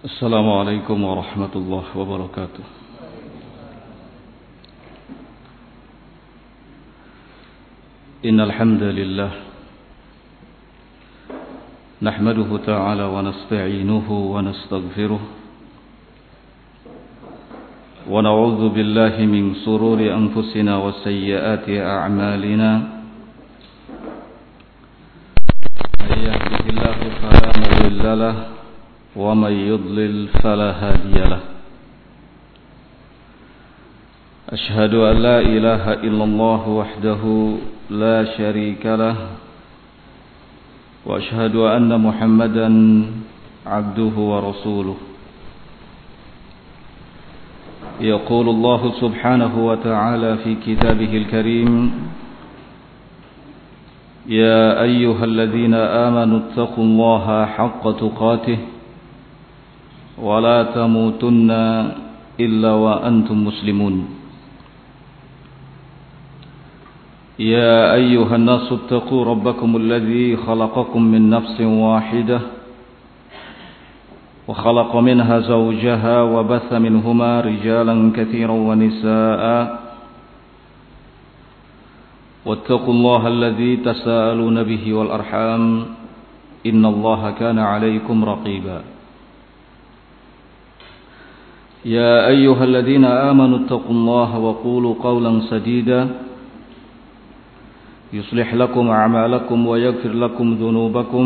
السلام عليكم ورحمة الله وبركاته. إن الحمد لله نحمده تعالى ونستعينه ونستغفره ونعوذ بالله من شرور أنفسنا وسيئات أعمالنا. من يهده الله فلا مضل له ومن يضلل فلا هادي له. أشهد أن لا إله إلا الله وحده لا شريك له وأشهد أن محمدا عبده ورسوله. يقول الله سبحانه وتعالى في كتابه الكريم: يا أيها الذين آمنوا اتقوا الله حق تقاته ولا تموتن إلا وأنتم مسلمون. يا أيها الناس اتقوا ربكم الذي خلقكم من نفس واحدة وخلق منها زوجها وبث منهما رجالا كثيرا ونساء واتقوا الله الذي تساءلون به والأرحام إن الله كان عليكم رقيبا. يا أيها الذين آمنوا اتقوا الله وقولوا قولا سديدا يصلح لكم أعمالكم ويغفر لكم ذنوبكم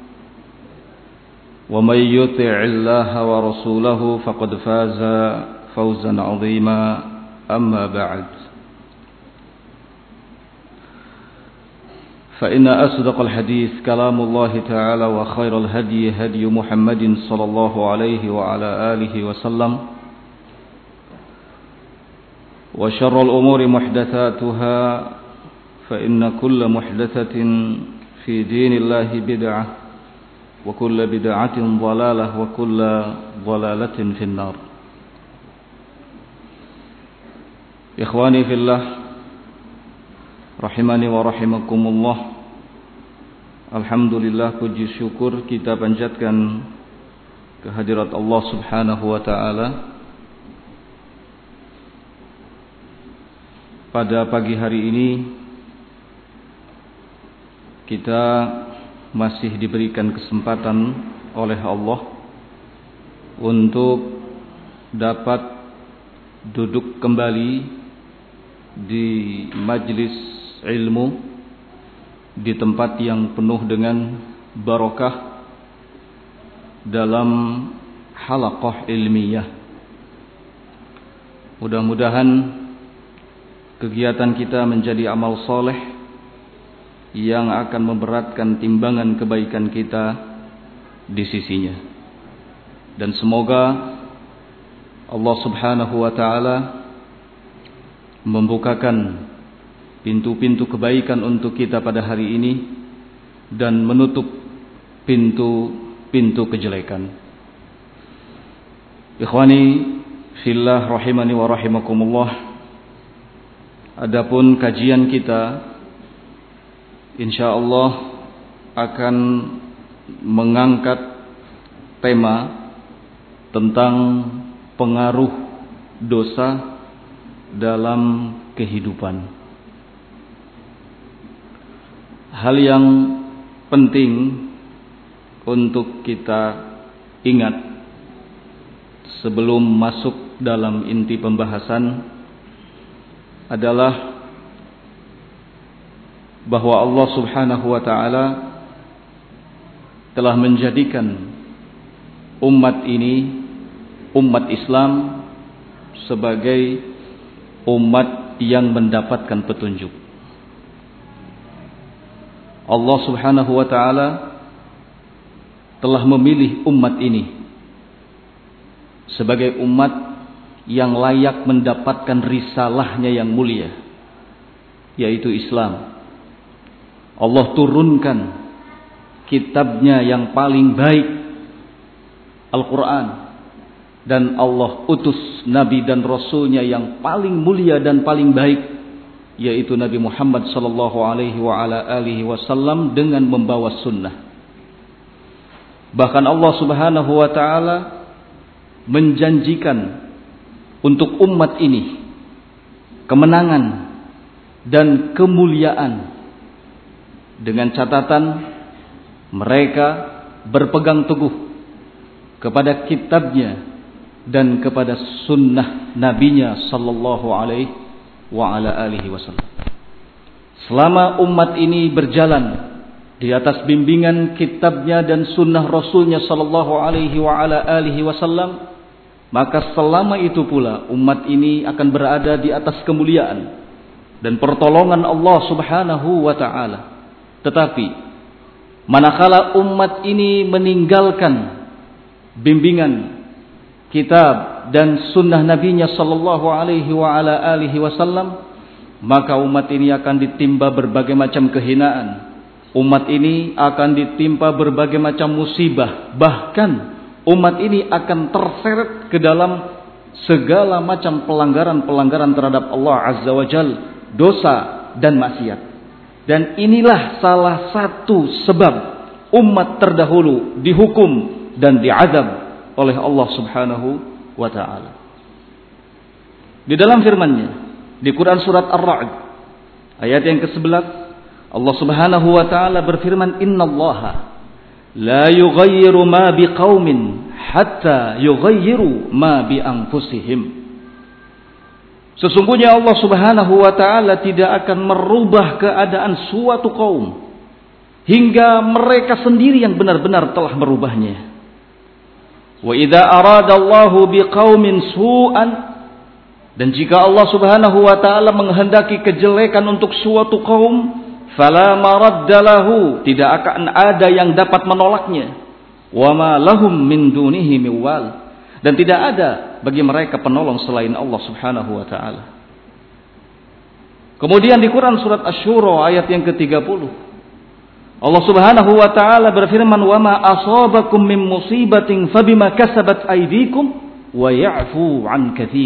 ومن يطع الله ورسوله فقد فاز فوزا عظيما. أما بعد، فإن أصدق الحديث كلام الله تعالى وخير الهدي هدي محمد صلى الله عليه وعلى آله وسلم وشر الأمور محدثاتها فإن كل محدثة في دين الله بدعة وكل بدعة ضلالة وكل ضلالة في النار. إخواني في الله rahimani wa rahimakumullah. Alhamdulillah, puji syukur kita panjatkan kehadirat Allah Subhanahu wa taala. Pada pagi hari ini kita masih diberikan kesempatan oleh Allah untuk dapat duduk kembali di majlis ilmu, di tempat yang penuh dengan barakah dalam halaqah ilmiah. Mudah-mudahan kegiatan kita menjadi amal soleh yang akan memberatkan timbangan kebaikan kita di sisinya. Dan semoga Allah Subhanahu wa taala membukakan pintu-pintu kebaikan untuk kita pada hari ini dan menutup pintu-pintu kejelekan. Ikhwani fillah rahimani wa rahimakumullah. Adapun kajian kita insyaallah akan mengangkat tema tentang pengaruh dosa dalam kehidupan. Hal yang penting untuk kita ingat sebelum masuk dalam inti pembahasan adalah bahwa Allah Subhanahu wa taala telah menjadikan umat ini, umat Islam, sebagai umat yang mendapatkan petunjuk. Allah Subhanahu wa taala telah memilih umat ini sebagai umat yang layak mendapatkan risalahnya yang mulia, yaitu Islam. Allah turunkan kitabnya yang paling baik, Al-Quran, dan Allah utus Nabi dan Rasulnya yang paling mulia dan paling baik, yaitu Nabi Muhammad sallallahu alaihi wa ala alihi wasallam, dengan membawa sunnah. Bahkan Allah Subhanahu wa taala menjanjikan untuk umat ini kemenangan dan kemuliaan dengan catatan mereka berpegang teguh kepada kitabnya dan kepada sunnah nabinya sallallahu alaihi wa ala alihi wasallam. Selama umat ini berjalan di atas bimbingan kitabnya dan sunnah rasulnya sallallahu alaihi wa ala alihi wasallam, maka selama itu pula umat ini akan berada di atas kemuliaan dan pertolongan Allah subhanahu wa ta'ala. Tetapi manakala umat ini meninggalkan bimbingan kitab dan sunnah nabinya sallallahu alaihi wa ala alihi wasallam, maka umat ini akan ditimpa berbagai macam kehinaan. Umat ini akan ditimpa berbagai macam musibah. Bahkan umat ini akan terseret ke dalam segala macam pelanggaran-pelanggaran terhadap Allah Azza wa Jal, dosa dan maksiat. Dan inilah salah satu sebab umat terdahulu dihukum dan diazab oleh Allah Subhanahu wa ta'ala. Di dalam firman-Nya di Quran surat Ar-Ra'd ayat yang ke-11, Allah Subhanahu wa ta'ala berfirman, "Innallaha la yughayyiru ma biqaumin hatta yughayyiru ma bi anfusihim." Sesungguhnya Allah Subhanahu wa ta'ala tidak akan merubah keadaan suatu kaum hingga mereka sendiri yang benar-benar telah merubahnya. Wa idza aradallahu biqaumin su'an, dan jika Allah Subhanahu wa ta'ala menghendaki kejelekan untuk suatu kaum, fala maraddalahu, tidak akan ada yang dapat menolaknya. Wa ma lahum min dunihi miwal, dan tidak ada bagi mereka penolong selain Allah Subhanahu wa ta'ala. Kemudian di Quran surat Asy-Syura ayat yang ke-30, Allah Subhanahu wa ta'ala berfirman, "Wa ma asabakum min musibatin fabima kasabat aydikum wa ya'fu 'an katsir."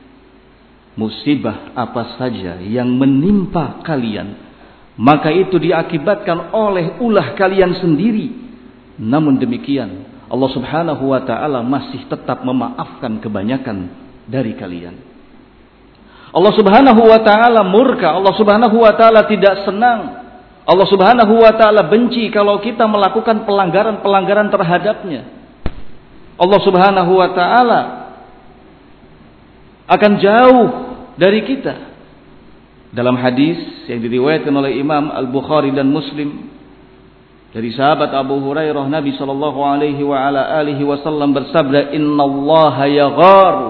Musibah apa saja yang menimpa kalian, maka itu diakibatkan oleh ulah kalian sendiri. Namun demikian, Allah Subhanahu wa ta'ala masih tetap memaafkan kebanyakan dari kalian. Allah Subhanahu wa ta'ala murka, Allah Subhanahu wa ta'ala tidak senang, Allah Subhanahu wa ta'ala benci kalau kita melakukan pelanggaran-pelanggaran terhadapnya. Allah Subhanahu wa ta'ala akan jauh dari kita. Dalam hadis yang diriwayatkan oleh Imam Al-Bukhari dan Muslim dari sahabat Abu Hurairah, Nabi sallallahu alaihi wa ala alihi wasallam bersabda, "Innallaha yagharu."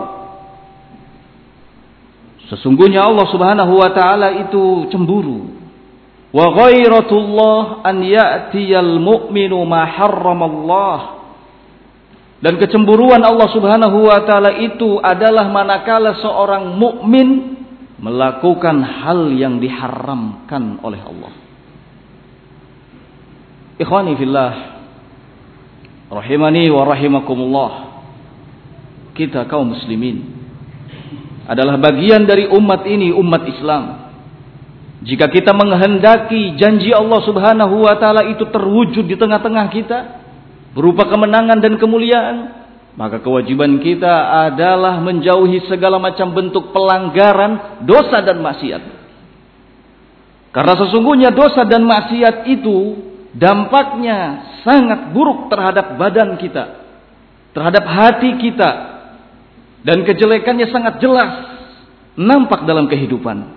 Sesungguhnya Allah Subhanahu wa ta'ala itu cemburu. Wa ghairatullah an ya'tiyal mu'minu ma harramallah. Dan kecemburuan Allah Subhanahu wa ta'ala itu adalah manakala seorang mukmin melakukan hal yang diharamkan oleh Allah. Ikhwani fillah, rahimani wa rahimakumullah. Kita kaum muslimin adalah bagian dari umat ini, umat Islam. Jika kita menghendaki janji Allah Subhanahu wa ta'ala itu terwujud di tengah-tengah kita berupa kemenangan dan kemuliaan, maka kewajiban kita adalah menjauhi segala macam bentuk pelanggaran, dosa dan maksiat. Karena sesungguhnya dosa dan maksiat itu dampaknya sangat buruk terhadap badan kita, terhadap hati kita, dan kejelekannya sangat jelas nampak dalam kehidupan.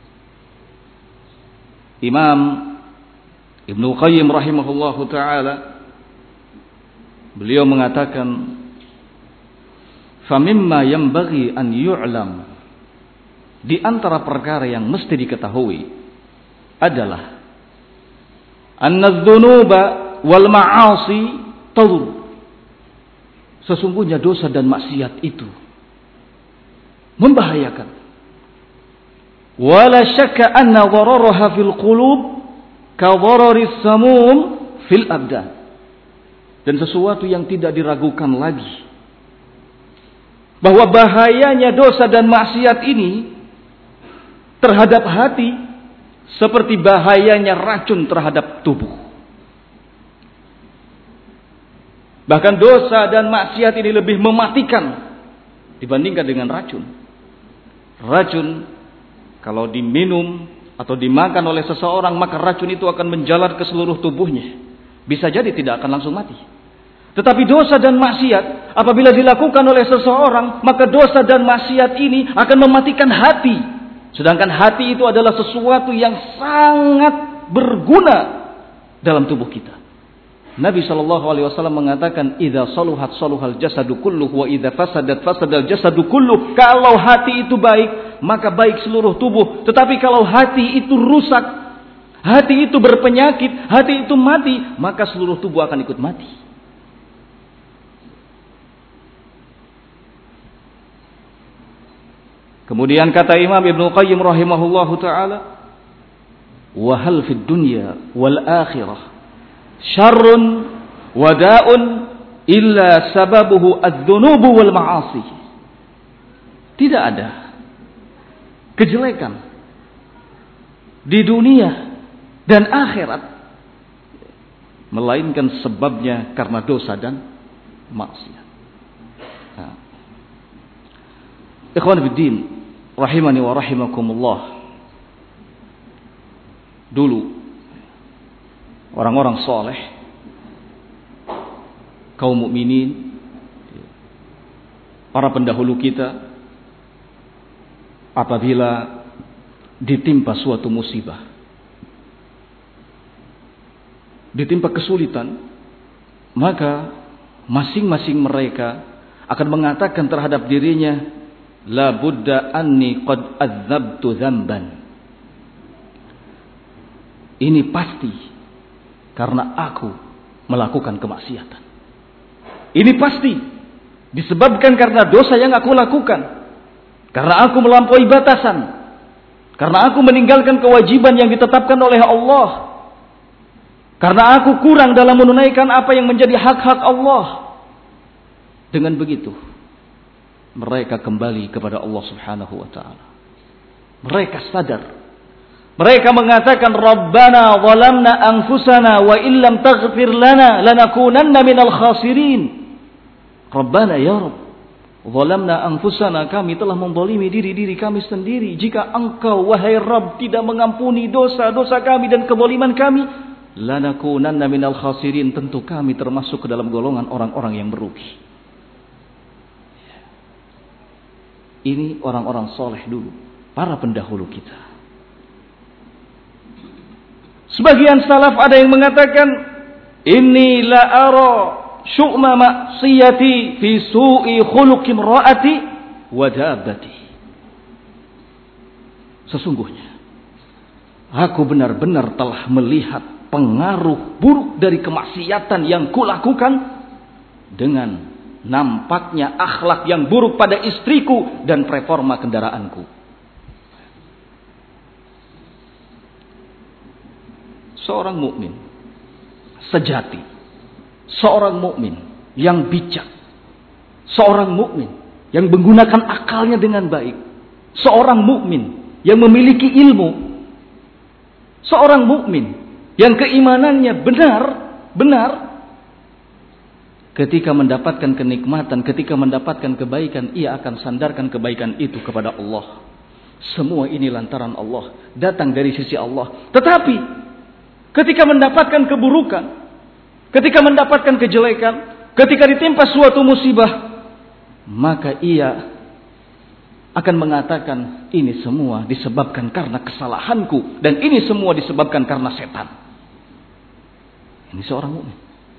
Imam Ibnu Qayyim rahimahullahu ta'ala, beliau mengatakan, "Famimma yanbaghi an yu'lam," di antara perkara yang mesti diketahui adalah anna adz-dzunuba wal ma'asi tadur. Sesungguhnya dosa dan maksiat itu membahayakan. Wala syakka anna dhararaha fil qulub ka dhararis samum fil abdan. Dan sesuatu yang tidak diragukan lagi bahwa bahayanya dosa dan maksiat ini terhadap hati seperti bahayanya racun terhadap tubuh. Bahkan dosa dan maksiat ini lebih mematikan dibandingkan dengan racun. Racun kalau diminum atau dimakan oleh seseorang, maka racun itu akan menjalar ke seluruh tubuhnya. Bisa jadi tidak akan langsung mati. Tetapi dosa dan maksiat apabila dilakukan oleh seseorang, maka dosa dan maksiat ini akan mematikan hati. Sedangkan hati itu adalah sesuatu yang sangat berguna dalam tubuh kita. Nabi SAW mengatakan, "Idza saluhat saluhal jasadu kulluh wa idza fasadat fasadal jasadu kulluh." Kalau hati itu baik, maka baik seluruh tubuh. Tetapi kalau hati itu rusak, hati itu berpenyakit, hati itu mati, maka seluruh tubuh akan ikut mati. Kemudian kata Imam Ibnu Qayyim rahimahullahu taala, "Wa hal fid dunya wal akhirah syarrun wada'un illa sababuhu adz-dzunubu wal ma'asi." Tidak ada kejelekan di dunia dan akhirat melainkan sebabnya karena dosa dan maksiat. Nah. Ikhwan fiddin rahimani wa rahimakumullah. Dulu orang-orang soleh, kaum mukminin, para pendahulu kita, apabila ditimpa suatu musibah, ditimpa kesulitan, maka masing-masing mereka akan mengatakan terhadap dirinya, la budda anni qad adzabtu dzamban. Ini pasti karena aku melakukan kemaksiatan. Ini pasti disebabkan karena dosa yang aku lakukan. Karena aku melampaui batasan. Karena aku meninggalkan kewajiban yang ditetapkan oleh Allah. Karena aku kurang dalam menunaikan apa yang menjadi hak-hak Allah. Dengan begitu, mereka kembali kepada Allah Subhanahu wa ta'ala. Mereka sadar. Mereka mengatakan, Rabbana zalamna anfusana wa illam taghfir lana lanakunanna minal khasirin. Rabbana ya Rabb, zalamna anfusana, kami telah menzalimi diri-diri kami sendiri. Jika Engkau wahai Rabb tidak mengampuni dosa-dosa kami dan kezaliman kami, lanakunanna minal khasirin, tentu kami termasuk ke dalam golongan orang-orang yang merugi. Ini orang-orang soleh dulu, para pendahulu kita. Sebagian salaf ada yang mengatakan, inni la ara syu'ma maksiyati fi su'i khuluqi imra'ati wa dabbati. Sesungguhnya aku benar-benar telah melihat pengaruh buruk dari kemaksiatan yang kulakukan dengan nampaknya akhlak yang buruk pada istriku dan performa kendaraanku. Seorang mukmin sejati, seorang mukmin yang bijak, seorang mukmin yang menggunakan akalnya dengan baik, seorang mukmin yang memiliki ilmu, seorang mukmin yang keimanannya benar, ketika mendapatkan kenikmatan, ketika mendapatkan kebaikan, ia akan sandarkan kebaikan itu kepada Allah. Semua ini lantaran Allah, datang dari sisi Allah. Tetapi ketika mendapatkan keburukan, ketika mendapatkan kejelekan, ketika ditimpa suatu musibah, maka ia akan mengatakan, ini semua disebabkan karena kesalahanku, dan ini semua disebabkan karena setan. Ini seorang mukmin.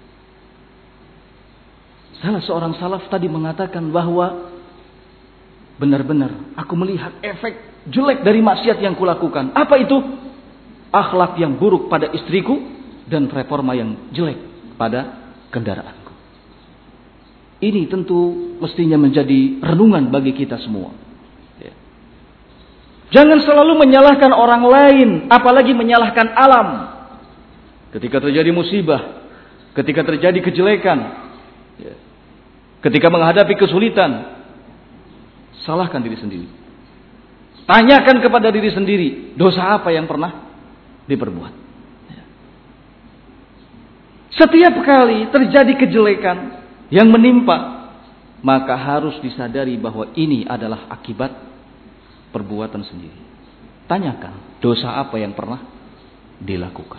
Salah seorang salaf tadi mengatakan bahwa benar-benar aku melihat efek jelek dari maksiat yang kulakukan. Apa itu? Akhlak yang buruk pada istriku dan performa yang jelek pada kendaraanku. Ini tentu mestinya menjadi renungan bagi kita semua. Ya. Jangan selalu menyalahkan orang lain, apalagi menyalahkan alam. Ketika terjadi musibah, ketika terjadi kejelekan, ya, ketika menghadapi kesulitan, salahkan diri sendiri. Tanyakan kepada diri sendiri, dosa apa yang pernah diperbuat. Setiap kali terjadi kejelekan, yang menimpa, maka harus disadari bahwa ini adalah akibat perbuatan sendiri. Tanyakan, dosa apa yang pernah dilakukan?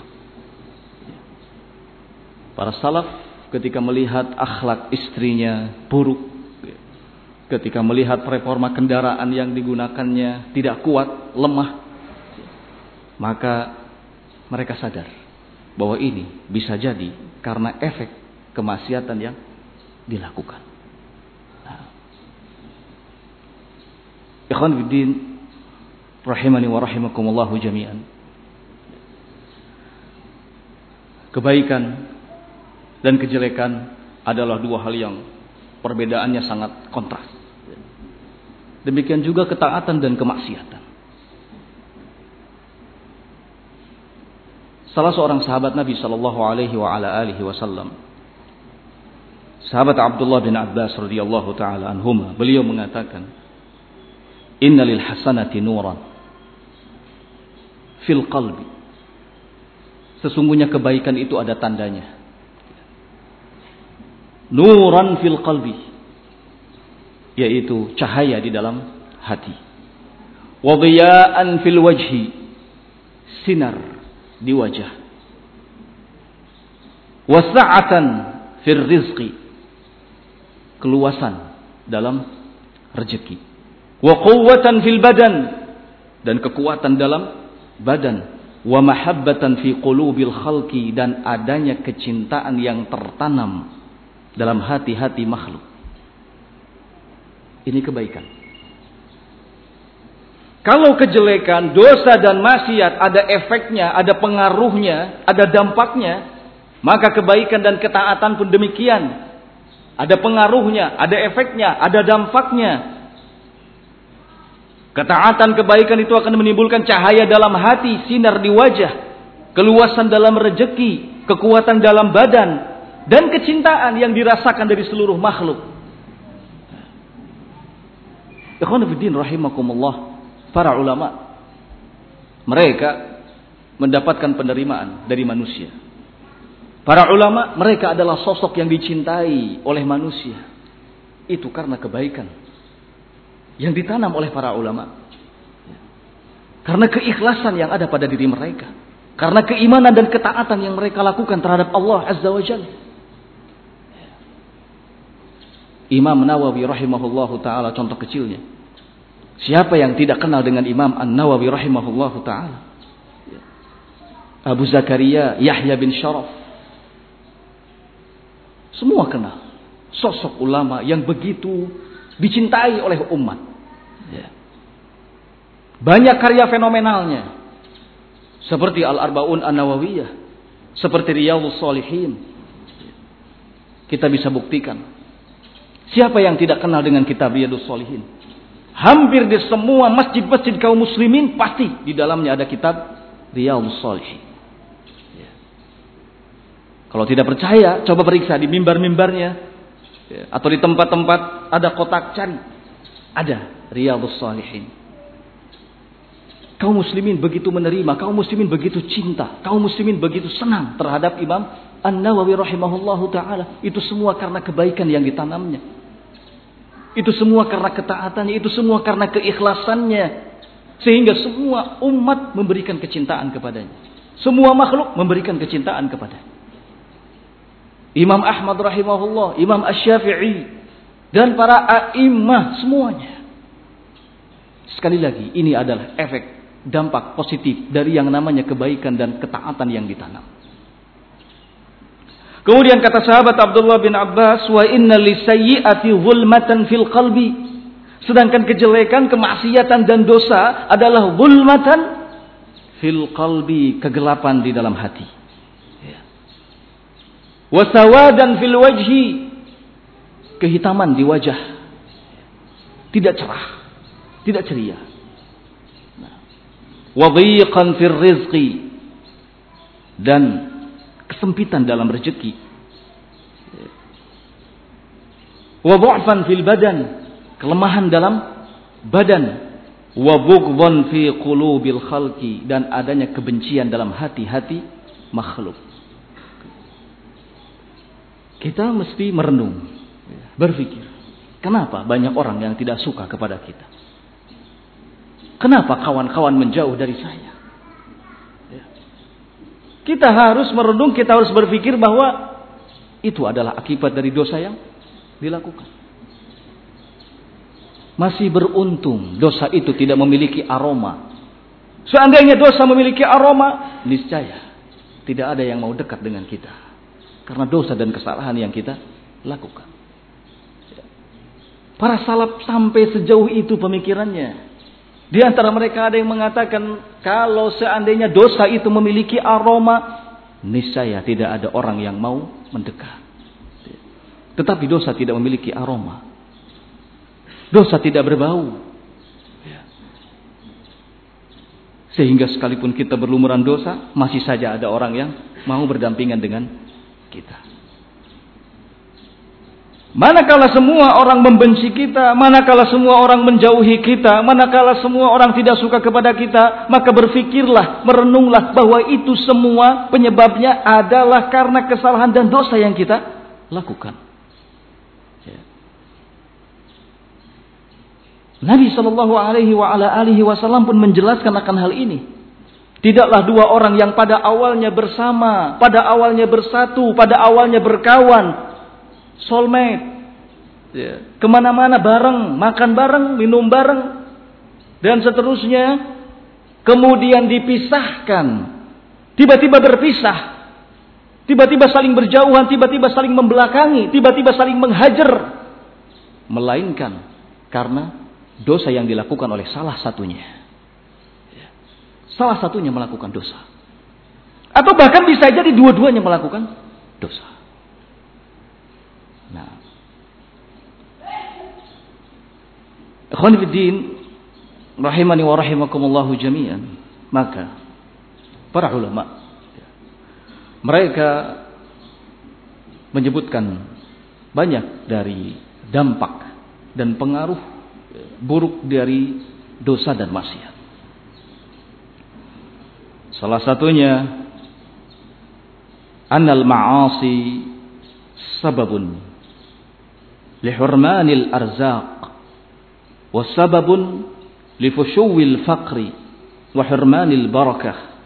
Para salaf ketika melihat akhlak istrinya buruk, ketika melihat reforma kendaraan yang digunakannya tidak kuat, lemah, maka mereka sadar bahwa ini bisa jadi karena efek kemaksiatan yang dilakukan. Ikhwan fiddin rahimani wa rahimakumullah jami'an. Kebaikan dan kejelekan adalah dua hal yang perbedaannya sangat kontras. Demikian juga ketaatan dan kemaksiatan. Salah seorang sahabat Nabi sallallahu alaihi wasallam, sahabat Abdullah bin Abbas radhiyallahu taala anhuma, beliau mengatakan, "Innalil hasanati nuran fil qalbi." Sesungguhnya kebaikan itu ada tandanya. Nuran fil qalbi, yaitu cahaya di dalam hati. Wa dhiya'an fil wajhi, sinar di wajah. Wa sa'atan fil rizqi, keluasan dalam rezeki. Wa quwwatan fil badan, dan kekuatan dalam badan. Wa mahabbatan fi qulubil khalqi, dan adanya kecintaan yang tertanam dalam hati-hati makhluk. Ini kebaikan. Kalau kejelekan, dosa dan maksiat ada efeknya, ada pengaruhnya, ada dampaknya, maka kebaikan dan ketaatan pun demikian. Ada pengaruhnya, ada efeknya, ada dampaknya. Ketaatan kebaikan itu akan menimbulkan cahaya dalam hati, sinar di wajah, keluasan dalam rezeki, kekuatan dalam badan, dan kecintaan yang dirasakan dari seluruh makhluk. Ikhwan fillah rahimakumullah, para ulama, mereka mendapatkan penerimaan dari manusia. Para ulama, mereka adalah sosok yang dicintai oleh manusia. Itu karena kebaikan yang ditanam oleh para ulama. Karena keikhlasan yang ada pada diri mereka. Karena keimanan dan ketaatan yang mereka lakukan terhadap Allah Azza wa Jalla. Imam Nawawi rahimahullahu ta'ala, contoh kecilnya. Siapa yang tidak kenal dengan Imam An-Nawawi rahimahullahu ta'ala? Abu Zakaria Yahya bin Sharaf. Semua kenal. Sosok ulama yang begitu dicintai oleh umat. Banyak karya fenomenalnya. Seperti Al-Arba'un An-Nawawiyah. Seperti Riyadhus Shalihin. Kita bisa buktikan. Siapa yang tidak kenal dengan kitab Riyadhus Shalihin? Hampir di semua masjid-masjid kaum muslimin pasti di dalamnya ada kitab Riyadhus Shalihin. Kalau tidak percaya, coba periksa di mimbar-mimbarnya atau di tempat-tempat ada kotak, cari. Ada Riyadhus Shalihin. Kaum muslimin begitu menerima, kaum muslimin begitu cinta, kaum muslimin begitu senang terhadap Imam An-Nawawi rahimahullahu ta'ala. Itu semua karena kebaikan yang ditanamnya. Itu semua karena ketaatannya, itu semua karena keikhlasannya. Sehingga semua umat memberikan kecintaan kepadanya. Semua makhluk memberikan kecintaan kepadanya. Imam Ahmad rahimahullah, Imam Asy-Syafi'i, dan para a'immah semuanya. Sekali lagi, ini adalah efek dampak positif dari yang namanya kebaikan dan ketaatan yang ditanam. Kemudian kata sahabat Abdullah bin Abbas, wa inna lisayyi'ati zulmatan fil qalbi. Sedangkan kejelekan, kemaksiatan dan dosa adalah zulmatan fil qalbi, kegelapan di dalam hati. Wa sawadan fil wajhi, kehitaman di wajah. Tidak cerah, tidak ceria. Wa dhiqan fil rizqi, dan kesempitan dalam rezeki. Wa dha'fan fil badan, kelemahan dalam badan. Wa bughdhan fi qulubil khalqi, dan adanya kebencian dalam hati-hati makhluk. Kita mesti merenung Berpikir, kenapa banyak orang yang tidak suka kepada kita? Kenapa kawan-kawan menjauh dari saya? Ya. Kita harus merenung, kita harus berpikir bahwa itu adalah akibat dari dosa yang dilakukan. Masih beruntung dosa itu tidak memiliki aroma. Seandainya dosa memiliki aroma, niscaya tidak ada yang mau dekat dengan kita. Karena dosa dan kesalahan yang kita lakukan. Para salaf sampai sejauh itu pemikirannya. Di antara mereka ada yang mengatakan, kalau seandainya dosa itu memiliki aroma, niscaya tidak ada orang yang mau mendekat. Tetapi dosa tidak memiliki aroma. Dosa tidak berbau. Sehingga sekalipun kita berlumuran dosa, masih saja ada orang yang mau berdampingan dengan kita. Manakala semua orang membenci kita, manakala semua orang menjauhi kita, manakala semua orang tidak suka kepada kita, maka berfikirlah, merenunglah bahwa itu semua penyebabnya adalah karena kesalahan dan dosa yang kita lakukan. Nabi SAW pun menjelaskan akan hal ini. Tidaklah dua orang yang pada awalnya bersama, pada awalnya bersatu, pada awalnya berkawan, soulmate, kemana-mana bareng, makan bareng, minum bareng, dan seterusnya, kemudian dipisahkan, tiba-tiba berpisah, tiba-tiba saling berjauhan, tiba-tiba saling membelakangi, tiba-tiba saling menghajar, melainkan karena dosa yang dilakukan oleh salah satunya. Salah satunya melakukan dosa. Atau bahkan bisa jadi dua-duanya melakukan dosa. Nah, ikhwan fiddin rahimani wa rahimakumullahu jami'an. Maka para ulama mereka menyebutkan banyak dari dampak dan pengaruh buruk dari dosa dan maksiat. Salah satunya, annal ma'asi sababun lihurmanil arzaq wa sababun lifushuwil faqri wa hurmanil barakah.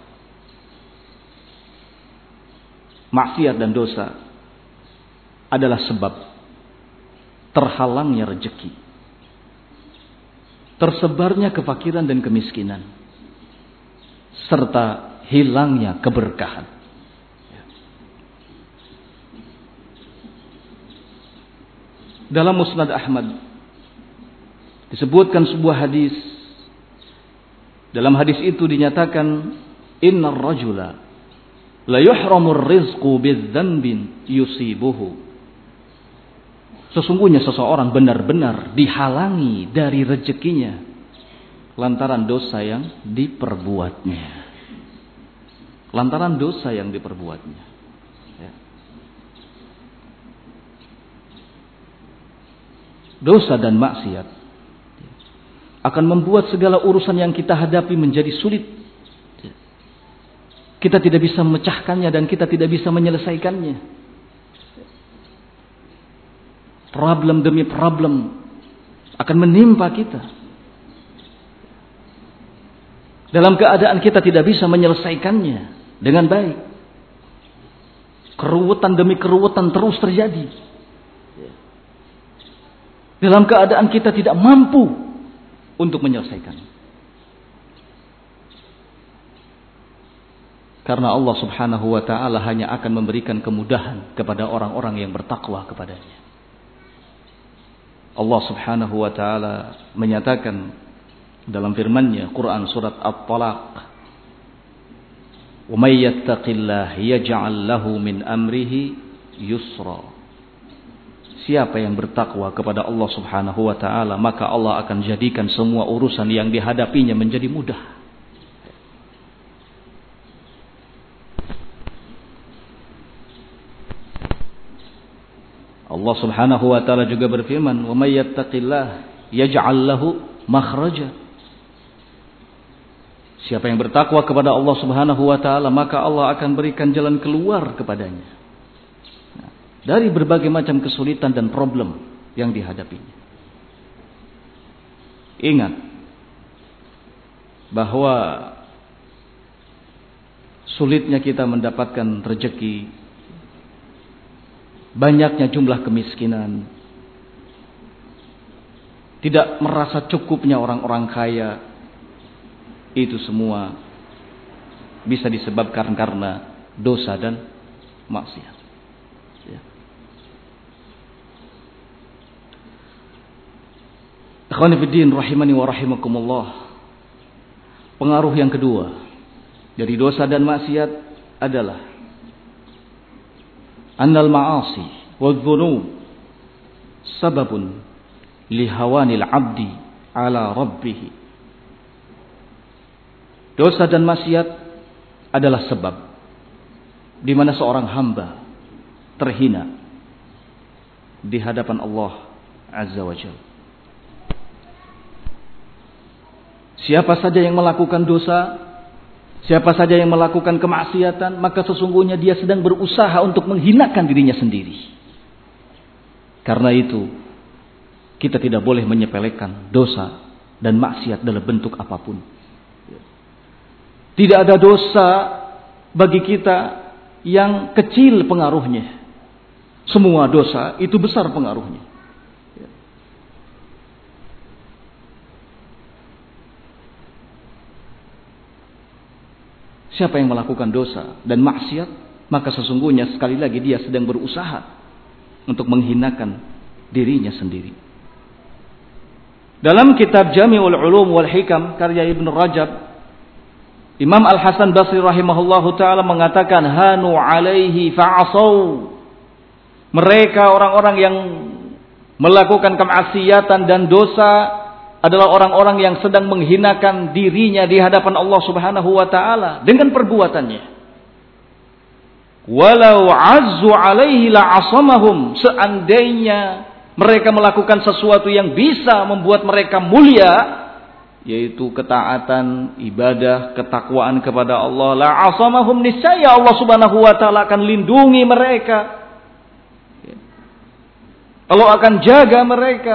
Maksiat dan dosa adalah sebab terhalangnya rezeki, tersebarnya kefakiran dan kemiskinan, serta hilangnya keberkahan. Dalam Musnad Ahmad disebutkan sebuah hadis. Dalam hadis itu dinyatakan, innar rajula la yuhramur rizqu bidzanbin yusibuhu. Sesungguhnya seseorang benar-benar dihalangi dari rezekinya lantaran dosa yang diperbuatnya. Lantaran dosa yang diperbuatnya. Ya. Dosa dan maksiat akan membuat segala urusan yang kita hadapi menjadi sulit. Kita tidak bisa memecahkannya dan kita tidak bisa menyelesaikannya. Problem demi problem akan menimpa kita. Dalam keadaan kita tidak bisa menyelesaikannya dengan baik. Keruwetan demi keruwetan terus terjadi. Dalam keadaan kita tidak mampu untuk menyelesaikannya. Karena Allah Subhanahu wa ta'ala hanya akan memberikan kemudahan kepada orang-orang yang bertakwa kepadanya. Allah Subhanahu wa ta'ala menyatakan dalam firman-Nya Quran surat At-Talaq, "Wa may yattaqillaha yaj'al lahu min amrihi yusra." Siapa yang bertakwa kepada Allah Subhanahu wa ta'ala, maka Allah akan jadikan semua urusan yang dihadapinya menjadi mudah. Allah Subhanahu wa ta'ala juga berfirman, "Wa may yattaqillaha yaj'al lahu makhraja." Siapa yang bertakwa kepada Allah Subhanahu wa ta'ala, maka Allah akan berikan jalan keluar kepadanya. Dari berbagai macam kesulitan dan problem yang dihadapinya. Ingat bahwa sulitnya kita mendapatkan rezeki, banyaknya jumlah kemiskinan, tidak merasa cukupnya orang-orang kaya, itu semua bisa disebabkan karena dosa dan maksiat. Ya. Ikhwani fiddin rahimani wa rahimakumullah. Pengaruh yang kedua dari dosa dan maksiat adalah annal ma'asi wadh-dhunub sababun lihawanil 'abdi 'ala rabbih. Dosa dan maksiat adalah sebab di mana seorang hamba terhina di hadapan Allah Azza wa Jalla. Siapa saja yang melakukan dosa, siapa saja yang melakukan kemaksiatan, maka sesungguhnya dia sedang berusaha untuk menghinakan dirinya sendiri. Karena itu, kita tidak boleh menyepelekan dosa dan maksiat dalam bentuk apapun. Tidak ada dosa bagi kita yang kecil pengaruhnya. Semua dosa itu besar pengaruhnya. Siapa yang melakukan dosa dan maksiat, maka sesungguhnya sekali lagi dia sedang berusaha untuk menghinakan dirinya sendiri. Dalam kitab Jami'ul Ulum wal Hikam karya Ibnu Rajab, Imam Al-Hasan Basri rahimahullahu ta'ala mengatakan, hanu alaihi fa'asau. Mereka orang-orang yang melakukan kemaksiatan dan dosa adalah orang-orang yang sedang menghinakan dirinya di hadapan Allah Subhanahu wa taala dengan perbuatannya. Walau azzu alaihi la'asamahum, seandainya mereka melakukan sesuatu yang bisa membuat mereka mulia, yaitu ketaatan, ibadah, ketakwaan kepada Allah, la'asamahum, niscaya Allah Subhanahu wa taala akan lindungi mereka. Allah akan jaga mereka.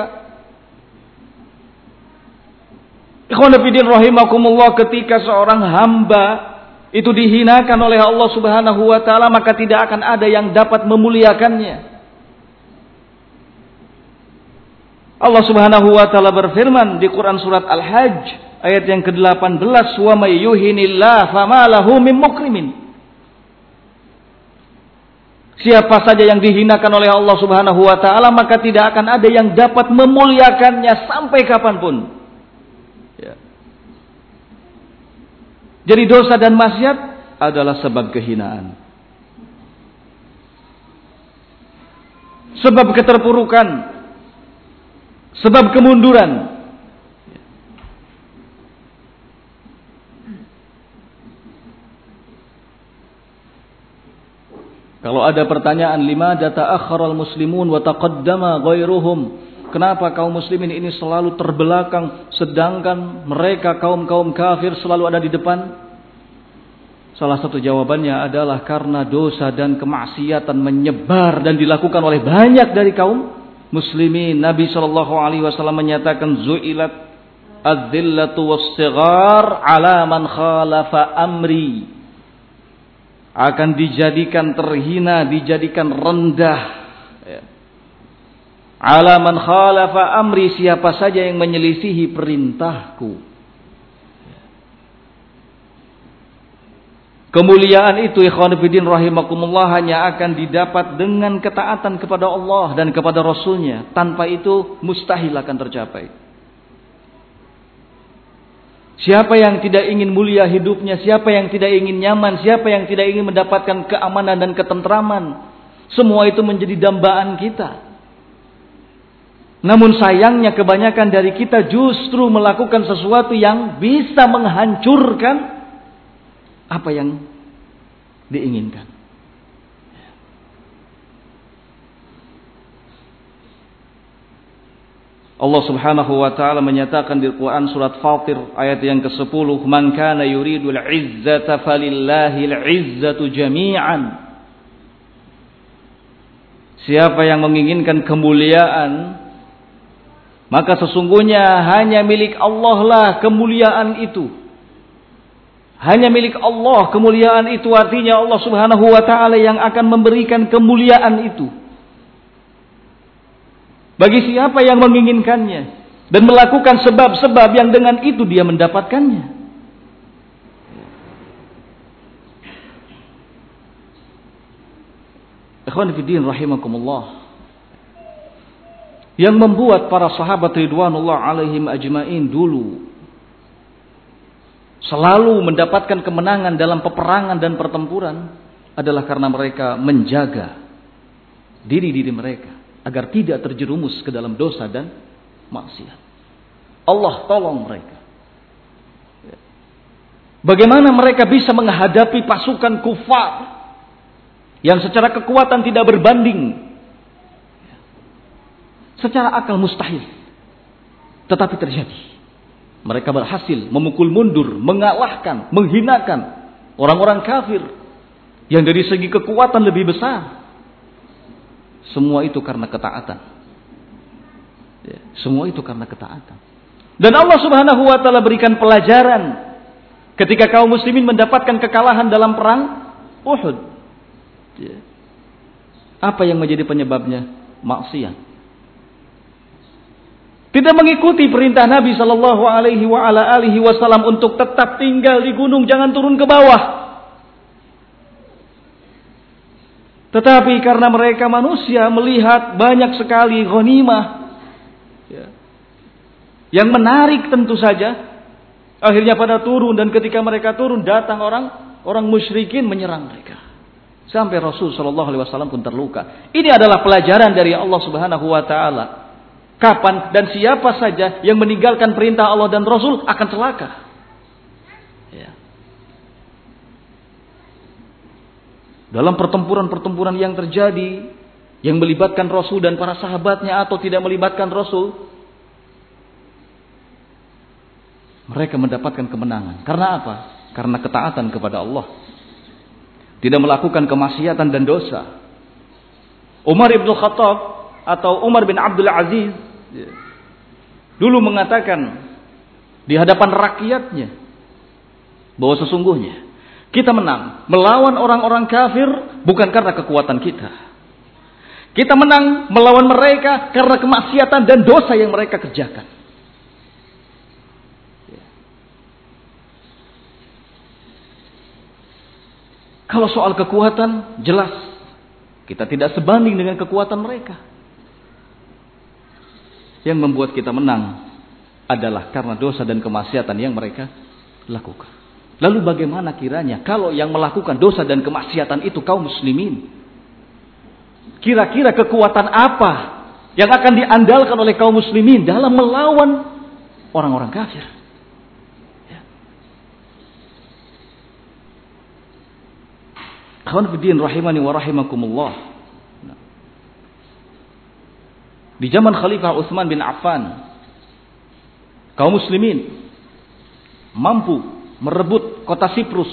Ikhwan fillah rahimakumullah, ketika seorang hamba itu dihinakan oleh Allah Subhanahu wa taala, maka tidak akan ada yang dapat memuliakannya. Allah Subhanahu wa taala berfirman di Quran surat Al-Hajj ayat yang ke-18, "Wa may yuhinillah fama lahu min mukrimin." Siapa saja yang dihinakan oleh Allah Subhanahu wa taala, maka tidak akan ada yang dapat memuliakannya sampai kapanpun. Jadi dosa dan maksiat adalah sebab kehinaan, sebab keterpurukan, sebab kemunduran. Kalau ada pertanyaan, limada ta'akhkharal muslimun wa taqaddama ghairuhum? Kenapa kaum muslimin ini selalu terbelakang sedangkan mereka kaum-kaum kafir selalu ada di depan? Salah satu jawabannya adalah karena dosa dan kemaksiatan menyebar dan dilakukan oleh banyak dari kaum muslimin. Nabi SAW menyatakan, zu'ilat adzillatu was-sighar ala man khalafa amri. Akan dijadikan terhina, dijadikan rendah, ala man khalafa amri, siapa saja yang menyelisihi perintahku. Kemuliaan itu ikhwan fillah rahimakumullah hanya akan didapat dengan ketaatan kepada Allah dan kepada Rasulnya. Tanpa itu mustahil akan tercapai. Siapa yang tidak ingin mulia hidupnya, siapa yang tidak ingin nyaman, siapa yang tidak ingin mendapatkan keamanan dan ketentraman, semua itu menjadi dambaan kita. Namun sayangnya kebanyakan dari kita justru melakukan sesuatu yang bisa menghancurkan apa yang diinginkan. Allah Subhanahu wa taala menyatakan di Quran surat Fatir ayat yang ke-10, "Man kana yuridul 'izzata falillahil 'izzatu jami'an." Siapa yang menginginkan kemuliaan, Maka sesungguhnya hanya milik Allah lah kemuliaan itu. Hanya milik Allah kemuliaan itu, artinya Allah Subhanahu wa ta'ala yang akan memberikan kemuliaan itu. Bagi siapa yang menginginkannya dan melakukan sebab-sebab yang dengan itu dia mendapatkannya. Ikhwan fillah rahimakumullah. Yang membuat para sahabat ridwanullah alaihim ajmain dulu selalu mendapatkan kemenangan dalam peperangan dan pertempuran adalah karena mereka menjaga diri-diri mereka agar tidak terjerumus ke dalam dosa dan maksiat. Allah tolong mereka. Bagaimana mereka bisa menghadapi pasukan kufar yang secara kekuatan tidak berbanding, secara akal mustahil, tetapi terjadi. Mereka berhasil memukul mundur, mengalahkan, menghinakan orang-orang kafir yang dari segi kekuatan lebih besar. Semua itu karena ketaatan. Semua itu karena ketaatan. Dan Allah Subhanahu wa ta'ala berikan pelajaran ketika kaum muslimin mendapatkan kekalahan dalam perang Uhud. Apa yang menjadi penyebabnya? Maksiat. Tidak mengikuti perintah Nabi sallallahu alaihi wasallam untuk tetap tinggal di gunung, jangan turun ke bawah. Tetapi karena mereka manusia melihat banyak sekali ghanimah yang menarik tentu saja, akhirnya pada turun, dan ketika mereka turun datang orang musyrikin menyerang mereka. Sampai Rasul sallallahu alaihi wasallam pun terluka. Ini adalah pelajaran dari Allah Subhanahu wa taala. Kapan dan siapa saja yang meninggalkan perintah Allah dan Rasul akan celaka. Ya. Dalam pertempuran-pertempuran yang terjadi, yang melibatkan Rasul dan para sahabatnya atau tidak melibatkan Rasul, mereka mendapatkan kemenangan. Karena apa? Karena ketaatan kepada Allah. Tidak melakukan kemaksiatan dan dosa. Umar ibn Khattab atau Umar bin Abdul Aziz dulu mengatakan di hadapan rakyatnya bahwa sesungguhnya kita menang melawan orang-orang kafir bukan karena kekuatan kita. Kita menang melawan mereka karena kemaksiatan dan dosa yang mereka kerjakan. Kalau soal kekuatan, jelas kita tidak sebanding dengan kekuatan mereka. Yang membuat kita menang adalah karena dosa dan kemaksiatan yang mereka lakukan. Lalu bagaimana kiranya kalau yang melakukan dosa dan kemaksiatan itu kaum muslimin? Kira-kira kekuatan apa yang akan diandalkan oleh kaum muslimin dalam melawan orang-orang kafir? Akhwan fiddin rahimani wa rahimakumullah. Di zaman Khalifah Utsman bin Affan, kaum muslimin mampu merebut kota Siprus.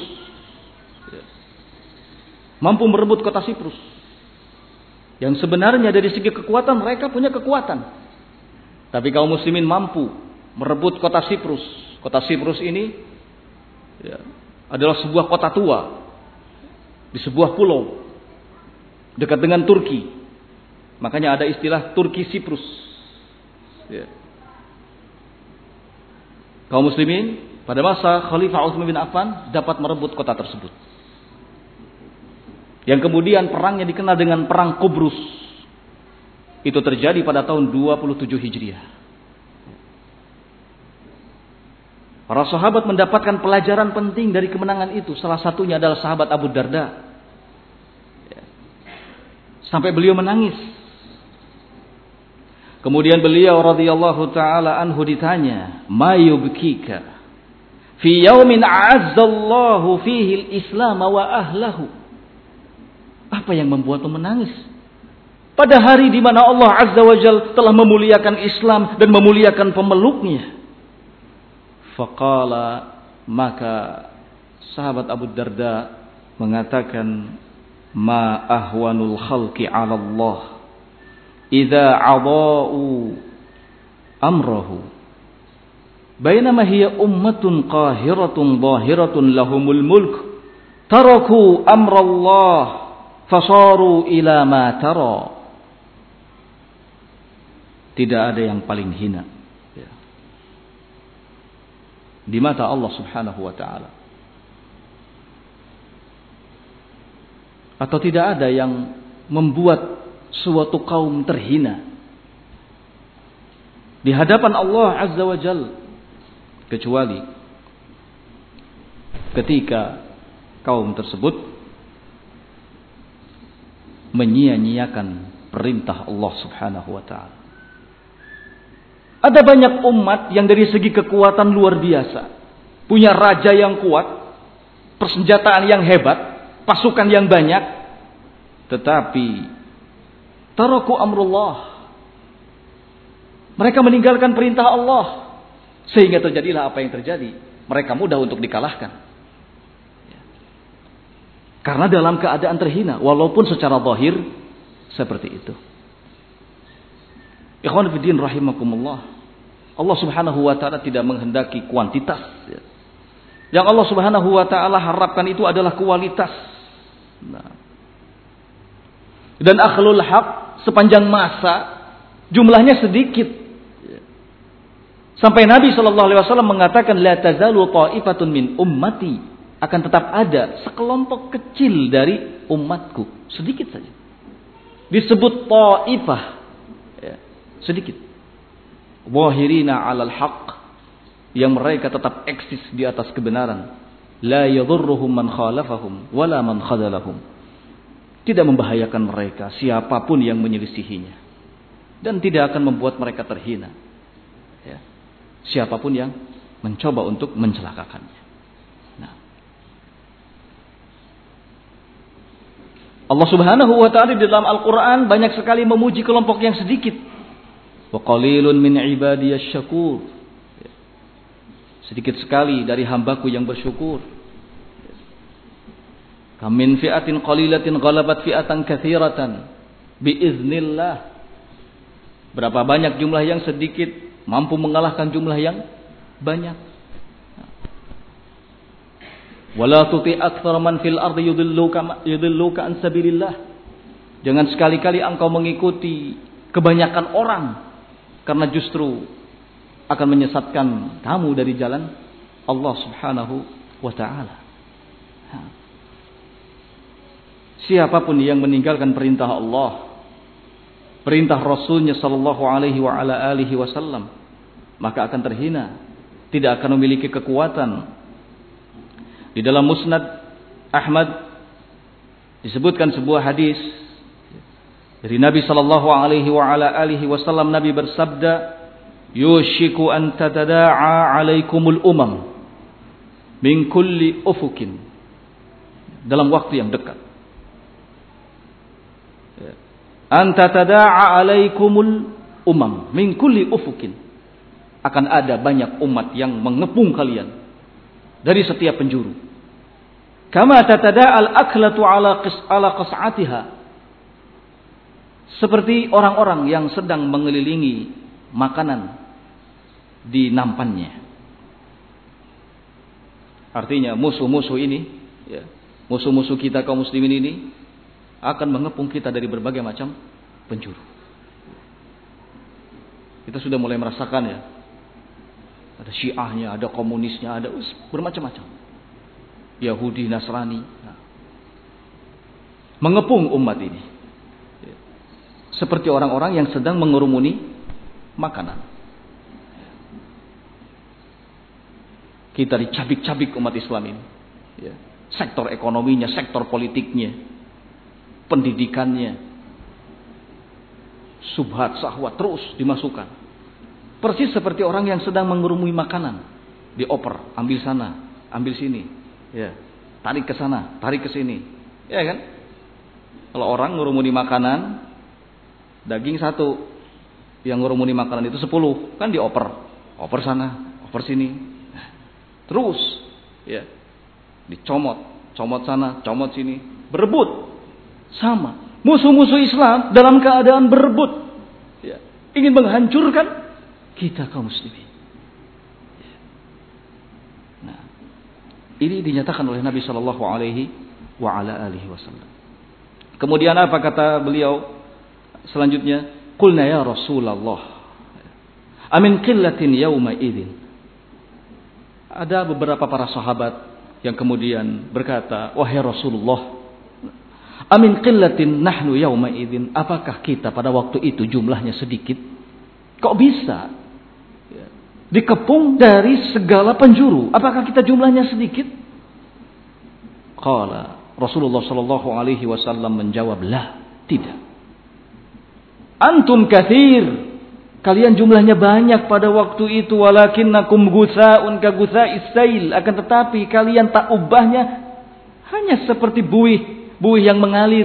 Mampu merebut kota Siprus. Yang sebenarnya dari segi kekuatan mereka punya kekuatan. Tapi kaum muslimin mampu merebut kota Siprus. Kota Siprus ini adalah sebuah kota tua di sebuah pulau dekat dengan Turki. Makanya ada istilah Turki Siprus. Kaum muslimin pada masa Khalifah Utsman bin Affan dapat merebut kota tersebut. Yang kemudian perangnya dikenal dengan Perang Qubrus. Itu terjadi pada tahun 27 Hijriah. Para sahabat mendapatkan pelajaran penting dari kemenangan itu. Salah satunya adalah sahabat Abu Darda. Sampai beliau menangis. Kemudian beliau radhiyallahu taala anhu ditanya, "Ma yubkika fi yaumin a'azzallahu fihi al-islam wa ahlahu?" Apa yang membuatmu menangis? Pada hari di mana Allah Azza wa Jalla telah memuliakan Islam dan memuliakan pemeluknya. Faqala, maka sahabat Abu Darda mengatakan, "Ma ahwanul khalqi 'ala Allah idza 'adha'u amrahu bainama hiya ummatun qahiratun zahiratun lahumul mulk taraku amrallah fasaru ila ma tara. Tidak ada yang paling hina di mata Allah Subhanahu wa ta'ala. Atau tidak ada yang membuat suatu kaum terhina di hadapan Allah Azza wa Jalla kecuali ketika kaum tersebut menyia-nyiakan perintah Allah Subhanahu wa ta'ala. Ada banyak umat yang dari segi kekuatan luar biasa, punya raja yang kuat, persenjataan yang hebat, pasukan yang banyak, tetapi taraku amrullah, mereka meninggalkan perintah Allah, sehingga terjadilah apa yang terjadi. Mereka mudah untuk dikalahkan karena dalam keadaan terhina, walaupun secara zahir seperti itu. Ikhwan fillah rahimakumullah, Allah Subhanahu wa ta'ala tidak menghendaki kuantitas. Yang Allah Subhanahu wa ta'ala harapkan itu adalah kualitas. Dan akhlul haq sepanjang masa jumlahnya sedikit. Sampai Nabi SAW mengatakan la tazalu ta'ifatun min ummati, akan tetap ada sekelompok kecil dari umatku, sedikit saja. Disebut ta'ifah, sedikit. Wahirina 'alal haqq, yang mereka tetap eksis di atas kebenaran. La yadhurruhum man khalafahum wala man khadalahum. Tidak membahayakan mereka siapapun yang menyelisihinya, dan tidak akan membuat mereka terhina. Siapapun yang mencoba untuk mencelakakannya. Nah, Allah Subhanahu wa ta'ala di dalam Al-Quran banyak sekali memuji kelompok yang sedikit. Wa qalilun min ibadiyasy syakur. Sedikit sekali dari hambaku yang bersyukur. Kam min fi'atin qalilatin ghalabat fi'atan katsiratan biiznillah. Berapa banyak jumlah yang sedikit mampu mengalahkan jumlah yang banyak. Wala tuti aktsara man fil ardi yudilluka an sabilillah. Jangan sekali-kali engkau mengikuti kebanyakan orang, karena justru akan menyesatkan kamu dari jalan Allah Subhanahu wa ta'ala. Siapapun yang meninggalkan perintah Allah, perintah Rasulnya sallallahu alaihi wa ala alihi wasallam, maka akan terhina, tidak akan memiliki kekuatan. Di dalam Musnad Ahmad disebutkan sebuah hadis dari Nabi sallallahu alaihi wa ala alihi wasallam. Nabi bersabda, "Yushiku an tatada'a 'alaikumul umam min kulli ufukin." Dalam waktu yang dekat. An tatada'a 'alaikumul umam min kulli ufukin. Akan ada banyak umat yang mengepung kalian dari setiap penjuru. Kama tatada'al aklatu ala qas'atiha. Seperti orang-orang yang sedang mengelilingi makanan di nampannya. Artinya musuh-musuh ini, musuh-musuh kita kaum muslimin ini akan mengepung kita dari berbagai macam penjuru. Kita sudah mulai merasakan ya. Ada Syiahnya, ada komunisnya, ada bermacam-macam. Yahudi, Nasrani. Mengepung umat ini. Seperti orang-orang yang sedang mengerumuni makanan. Kita dicabik-cabik umat Islam ini. Sektor ekonominya, sektor politiknya, pendidikannya, subhat, syahwat terus dimasukkan. Persis seperti orang yang sedang mengerumuni makanan, dioper, ambil sana, ambil sini, tarik ke sana, tarik ke sini, ya kan? Kalau orang ngerumuni makanan, daging satu, yang ngerumuni makanan itu 10, kan dioper, oper sana, oper sini, terus, dicomot, comot sana, comot sini, berebut. Sama. Musuh-musuh Islam dalam keadaan berebut. Ingin menghancurkan kita kaum muslimin. Nah, ini dinyatakan oleh Nabi sallallahu alaihi wa ala alihi wasallam. Kemudian apa kata beliau selanjutnya? Qulna ya Rasulullah, amin qillatin yauma idzin. Ada beberapa para sahabat yang kemudian berkata, wahai Rasulullah, amin qillatin nahnu yauma idzin. Apakah kita pada waktu itu jumlahnya sedikit? Kok bisa dikepung dari segala penjuru? Apakah kita jumlahnya sedikit? Qala Rasulullah sallallahu alaihi wasallam menjawab, la, tidak. Antum katsir. Kalian jumlahnya banyak pada waktu itu, walakinnakum gutsa'un ka gutsa'is sail. Akan tetapi kalian tak ubahnya hanya seperti buih yang mengalir.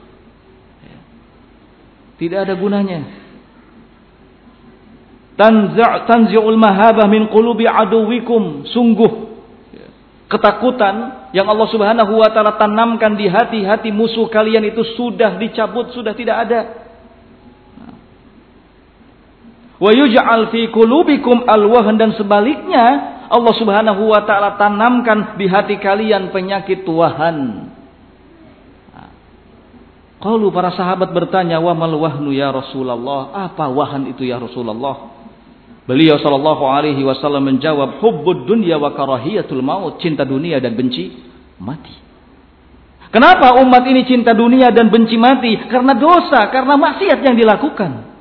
Tidak ada gunanya. Tanzi'ul mahabah min qulubi aduwikum. Sungguh ketakutan yang Allah Subhanahu wa taala tanamkan di hati-hati musuh kalian itu sudah dicabut, sudah tidak ada. Wa yuj'al fi qulubikum alwahn, dan sebaliknya Allah Subhanahu wa taala tanamkan di hati kalian penyakit wahan. Qalu, para sahabat bertanya, wa mal wahnu ya Rasulullah? Apa wahan itu ya Rasulullah? Beliau sallallahu alaihi wasallam menjawab, hubbud dunya wa karahiyatul maut, cinta dunia dan benci mati. Kenapa umat ini cinta dunia dan benci mati? Karena dosa, karena maksiat yang dilakukan.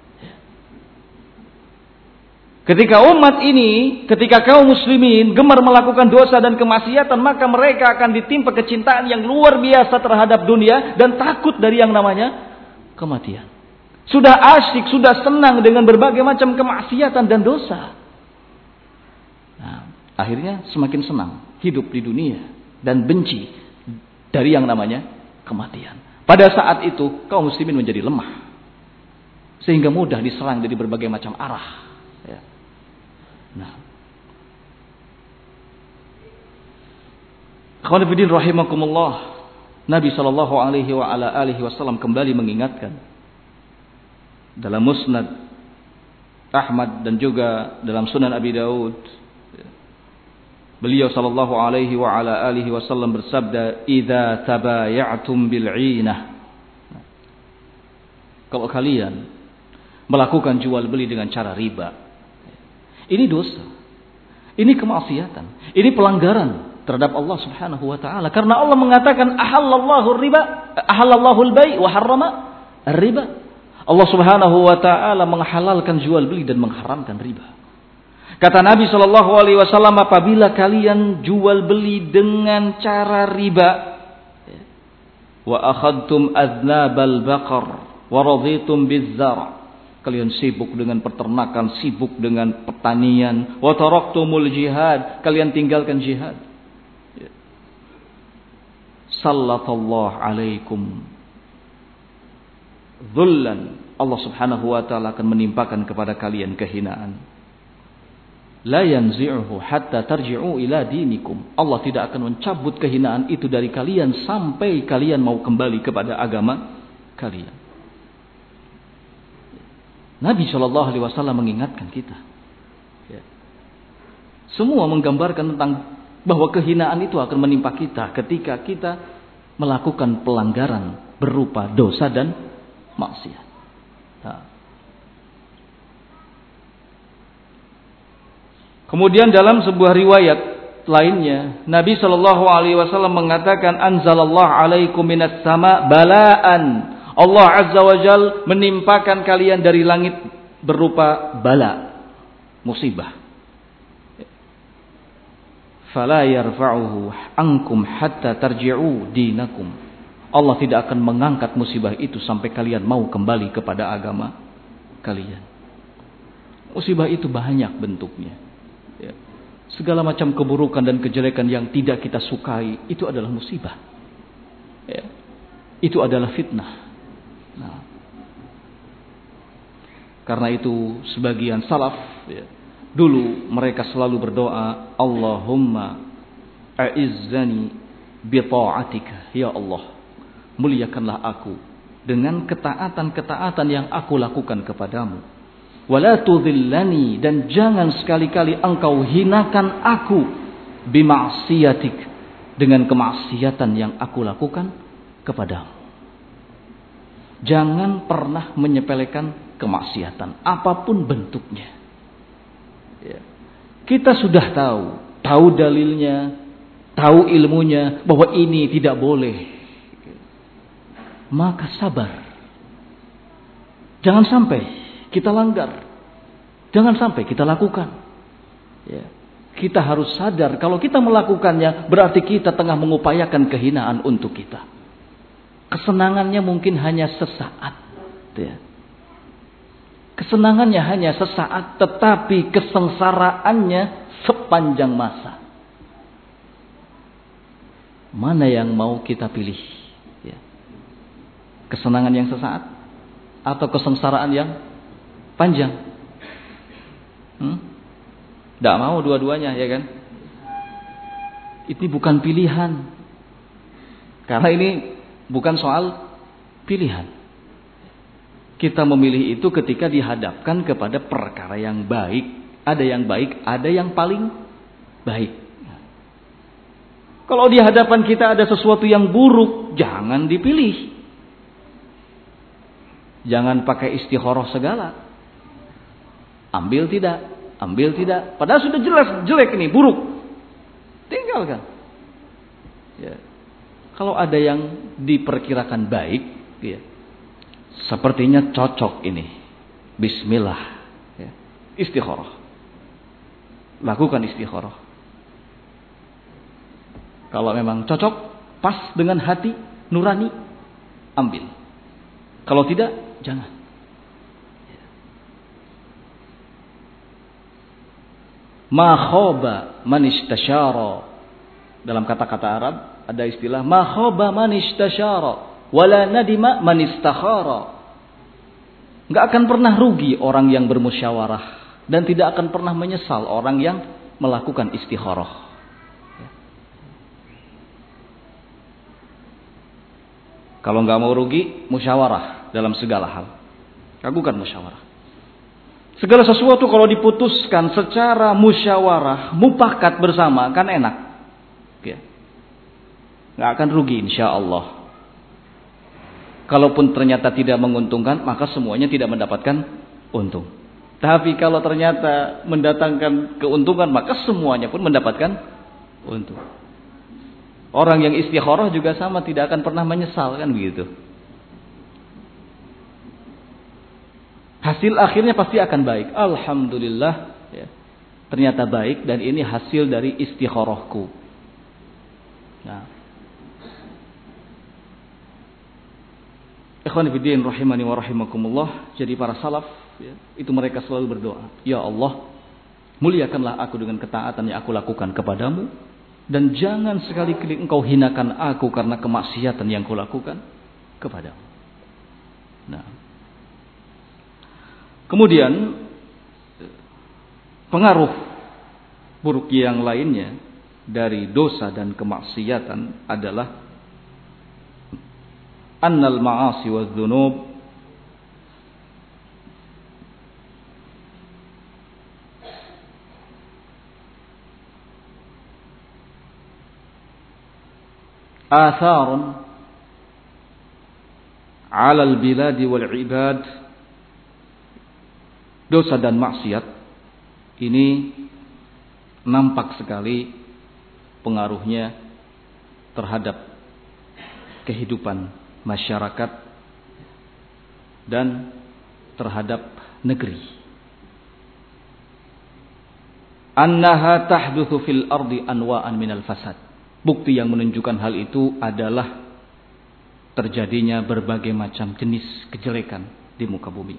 Ketika umat ini, ketika kaum muslimin gemar melakukan dosa dan kemaksiatan, maka mereka akan ditimpa kecintaan yang luar biasa terhadap dunia dan takut dari yang namanya kematian. Sudah asyik, sudah senang dengan berbagai macam kemaksiatan dan dosa. Nah, akhirnya semakin senang hidup di dunia dan benci dari yang namanya kematian. Pada saat itu kaum muslimin menjadi lemah, sehingga mudah diserang dari berbagai macam arah. Nah, Khawanifiddin rahimakumullah, Nabi sallallahu alaihi wa ala alihi wasallam kembali mengingatkan dalam Musnad Ahmad dan juga dalam Sunan Abi Daud. Beliau sallallahu alaihi wa ala alihi wasallam bersabda, "Idza tabaya'tum bil'inah." Kalau kalian melakukan jual beli dengan cara riba, ini dosa, ini kemaksiatan, ini pelanggaran terhadap Allah Subhanahu wa taala. Karena Allah mengatakan ahallallahu al-bai' wa harrama ar-riba. Allah Subhanahu wa taala menghalalkan jual beli dan mengharamkan riba. Kata Nabi sallallahu alaihi wasallam, apabila kalian jual beli dengan cara riba, wa akhadtum adnabal baqar wa raditum biz-zar', kalian sibuk dengan peternakan, sibuk dengan pertanian. Wa taraktumul jihad, kalian tinggalkan jihad. Sallallahu alaikum dhullan, Allah Subhanahu wa taala akan menimpakan kepada kalian kehinaan. La yanzi'uhu hatta tarji'u ila dinikum. Allah tidak akan mencabut kehinaan itu dari kalian sampai kalian mau kembali kepada agama kalian. Nabi Shallallahu Alaihi Wasallam mengingatkan kita. Semua menggambarkan tentang bahwa kehinaan itu akan menimpa kita ketika kita melakukan pelanggaran berupa dosa dan maksiat. Nah. Kemudian dalam sebuah riwayat lainnya, Nabi Shallallahu Alaihi Wasallam mengatakan, "Anzalallahu alaikum minas sama balaan." Allah Azza wa Jal menimpakan kalian dari langit berupa bala, musibah. Fala yarfa'uhu ankum hatta tarji'u dinakum. Allah tidak akan mengangkat musibah itu sampai kalian mau kembali kepada agama kalian. Musibah itu banyak bentuknya. Segala macam keburukan dan kejelekan yang tidak kita sukai, itu adalah musibah. Itu adalah fitnah. Nah, karena itu sebagian salaf dulu mereka selalu berdoa, Allahumma a'izzani bi ta'atika, ya Allah, muliakanlah aku dengan ketaatan-ketaatan yang aku lakukan kepadamu. Wala tudhillani, dan jangan sekali-kali engkau hinakan aku bima'siyatik, dengan kemaksiatan yang aku lakukan kepadamu. Jangan pernah menyepelekan kemaksiatan apapun bentuknya. Ya. Kita sudah tahu dalilnya, tahu ilmunya bahwa ini tidak boleh. Maka sabar. Jangan sampai kita langgar. Jangan sampai kita lakukan. Ya. Kita harus sadar kalau kita melakukannya berarti kita tengah mengupayakan kehinaan untuk kita. Kesenangannya mungkin hanya sesaat. Ya. Kesenangannya hanya sesaat, tetapi kesengsaraannya sepanjang masa. Mana yang mau kita pilih? Ya. Kesenangan yang sesaat atau kesengsaraan yang panjang? Tidak mau dua-duanya, ya kan? Ini bukan pilihan. Karena ini bukan soal pilihan. Kita memilih itu ketika dihadapkan kepada perkara yang baik. Ada yang baik, ada yang paling baik. Kalau di hadapan kita ada sesuatu yang buruk, jangan dipilih. Jangan pakai istikharah segala. Ambil tidak, ambil tidak. Padahal sudah jelas jelek ini, buruk. Tinggalkan. Ya. Kalau ada yang diperkirakan baik, ya, sepertinya cocok ini. Bismillah. Ya. Istikharah. Lakukan istikharah. Kalau memang cocok, pas dengan hati, nurani, ambil. Kalau tidak, jangan. Ma khaba man istasyara. Dalam kata-kata Arab ada istilah ma khaba man istasyara wala nadima man istakhara. Enggak akan pernah rugi orang yang bermusyawarah dan tidak akan pernah menyesal orang yang melakukan istikharah. Kalau enggak mau rugi, musyawarah dalam segala hal. Lakukan musyawarah. Segala sesuatu kalau diputuskan secara musyawarah, mufakat bersama, kan enak. Ya. Nggak akan rugi insya Allah. Kalaupun ternyata tidak menguntungkan, maka semuanya tidak mendapatkan untung. Tapi kalau ternyata mendatangkan keuntungan, maka semuanya pun mendapatkan untung. Orang yang istikharah juga sama, tidak akan pernah menyesal, kan begitu. Hasil akhirnya pasti akan baik. Alhamdulillah, ya. Ternyata baik dan ini hasil dari istikharahku. Nah, ikhwan fillah rahimani wa rahimakumullah. Jadi para salaf, ya, itu mereka selalu berdoa, ya Allah, muliakanlah aku dengan ketaatan yang aku lakukan kepadamu, dan jangan sekali-kali engkau hinakan aku karena kemaksiatan yang kulakukan kepadamu. Nah, kemudian pengaruh buruk yang lainnya dari dosa dan kemaksiatan adalah annal ma'asi wa dzunub atharun 'ala al-bilad wal 'ibad. Dosa dan maksiat ini nampak sekali pengaruhnya terhadap kehidupan masyarakat dan terhadap negeri. Annaha tahdutsu fil ardi anwa'an minal fasad. Bukti yang menunjukkan hal itu adalah terjadinya berbagai macam jenis kejelekan di muka bumi.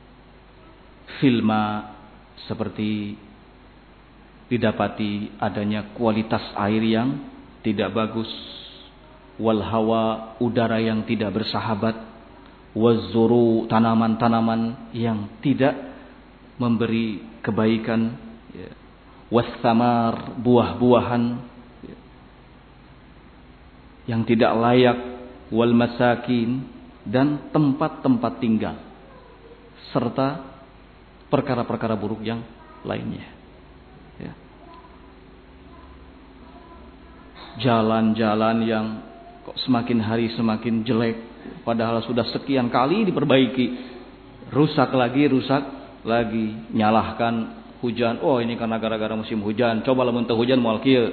Filma seperti didapati adanya kualitas air yang tidak bagus, wal hawa, udara yang tidak bersahabat, wazzuru, tanaman-tanaman yang tidak memberi kebaikan, ya, wassamar, buah-buahan, ya, yang tidak layak, wal masakin, dan tempat-tempat tinggal, serta perkara-perkara buruk yang lainnya. Ya. Jalan-jalan yang kok semakin hari semakin jelek, padahal sudah sekian kali diperbaiki, rusak lagi, nyalahkan hujan. Oh, ini karena gara-gara musim hujan. Coba lamun teu hujan moal kieu.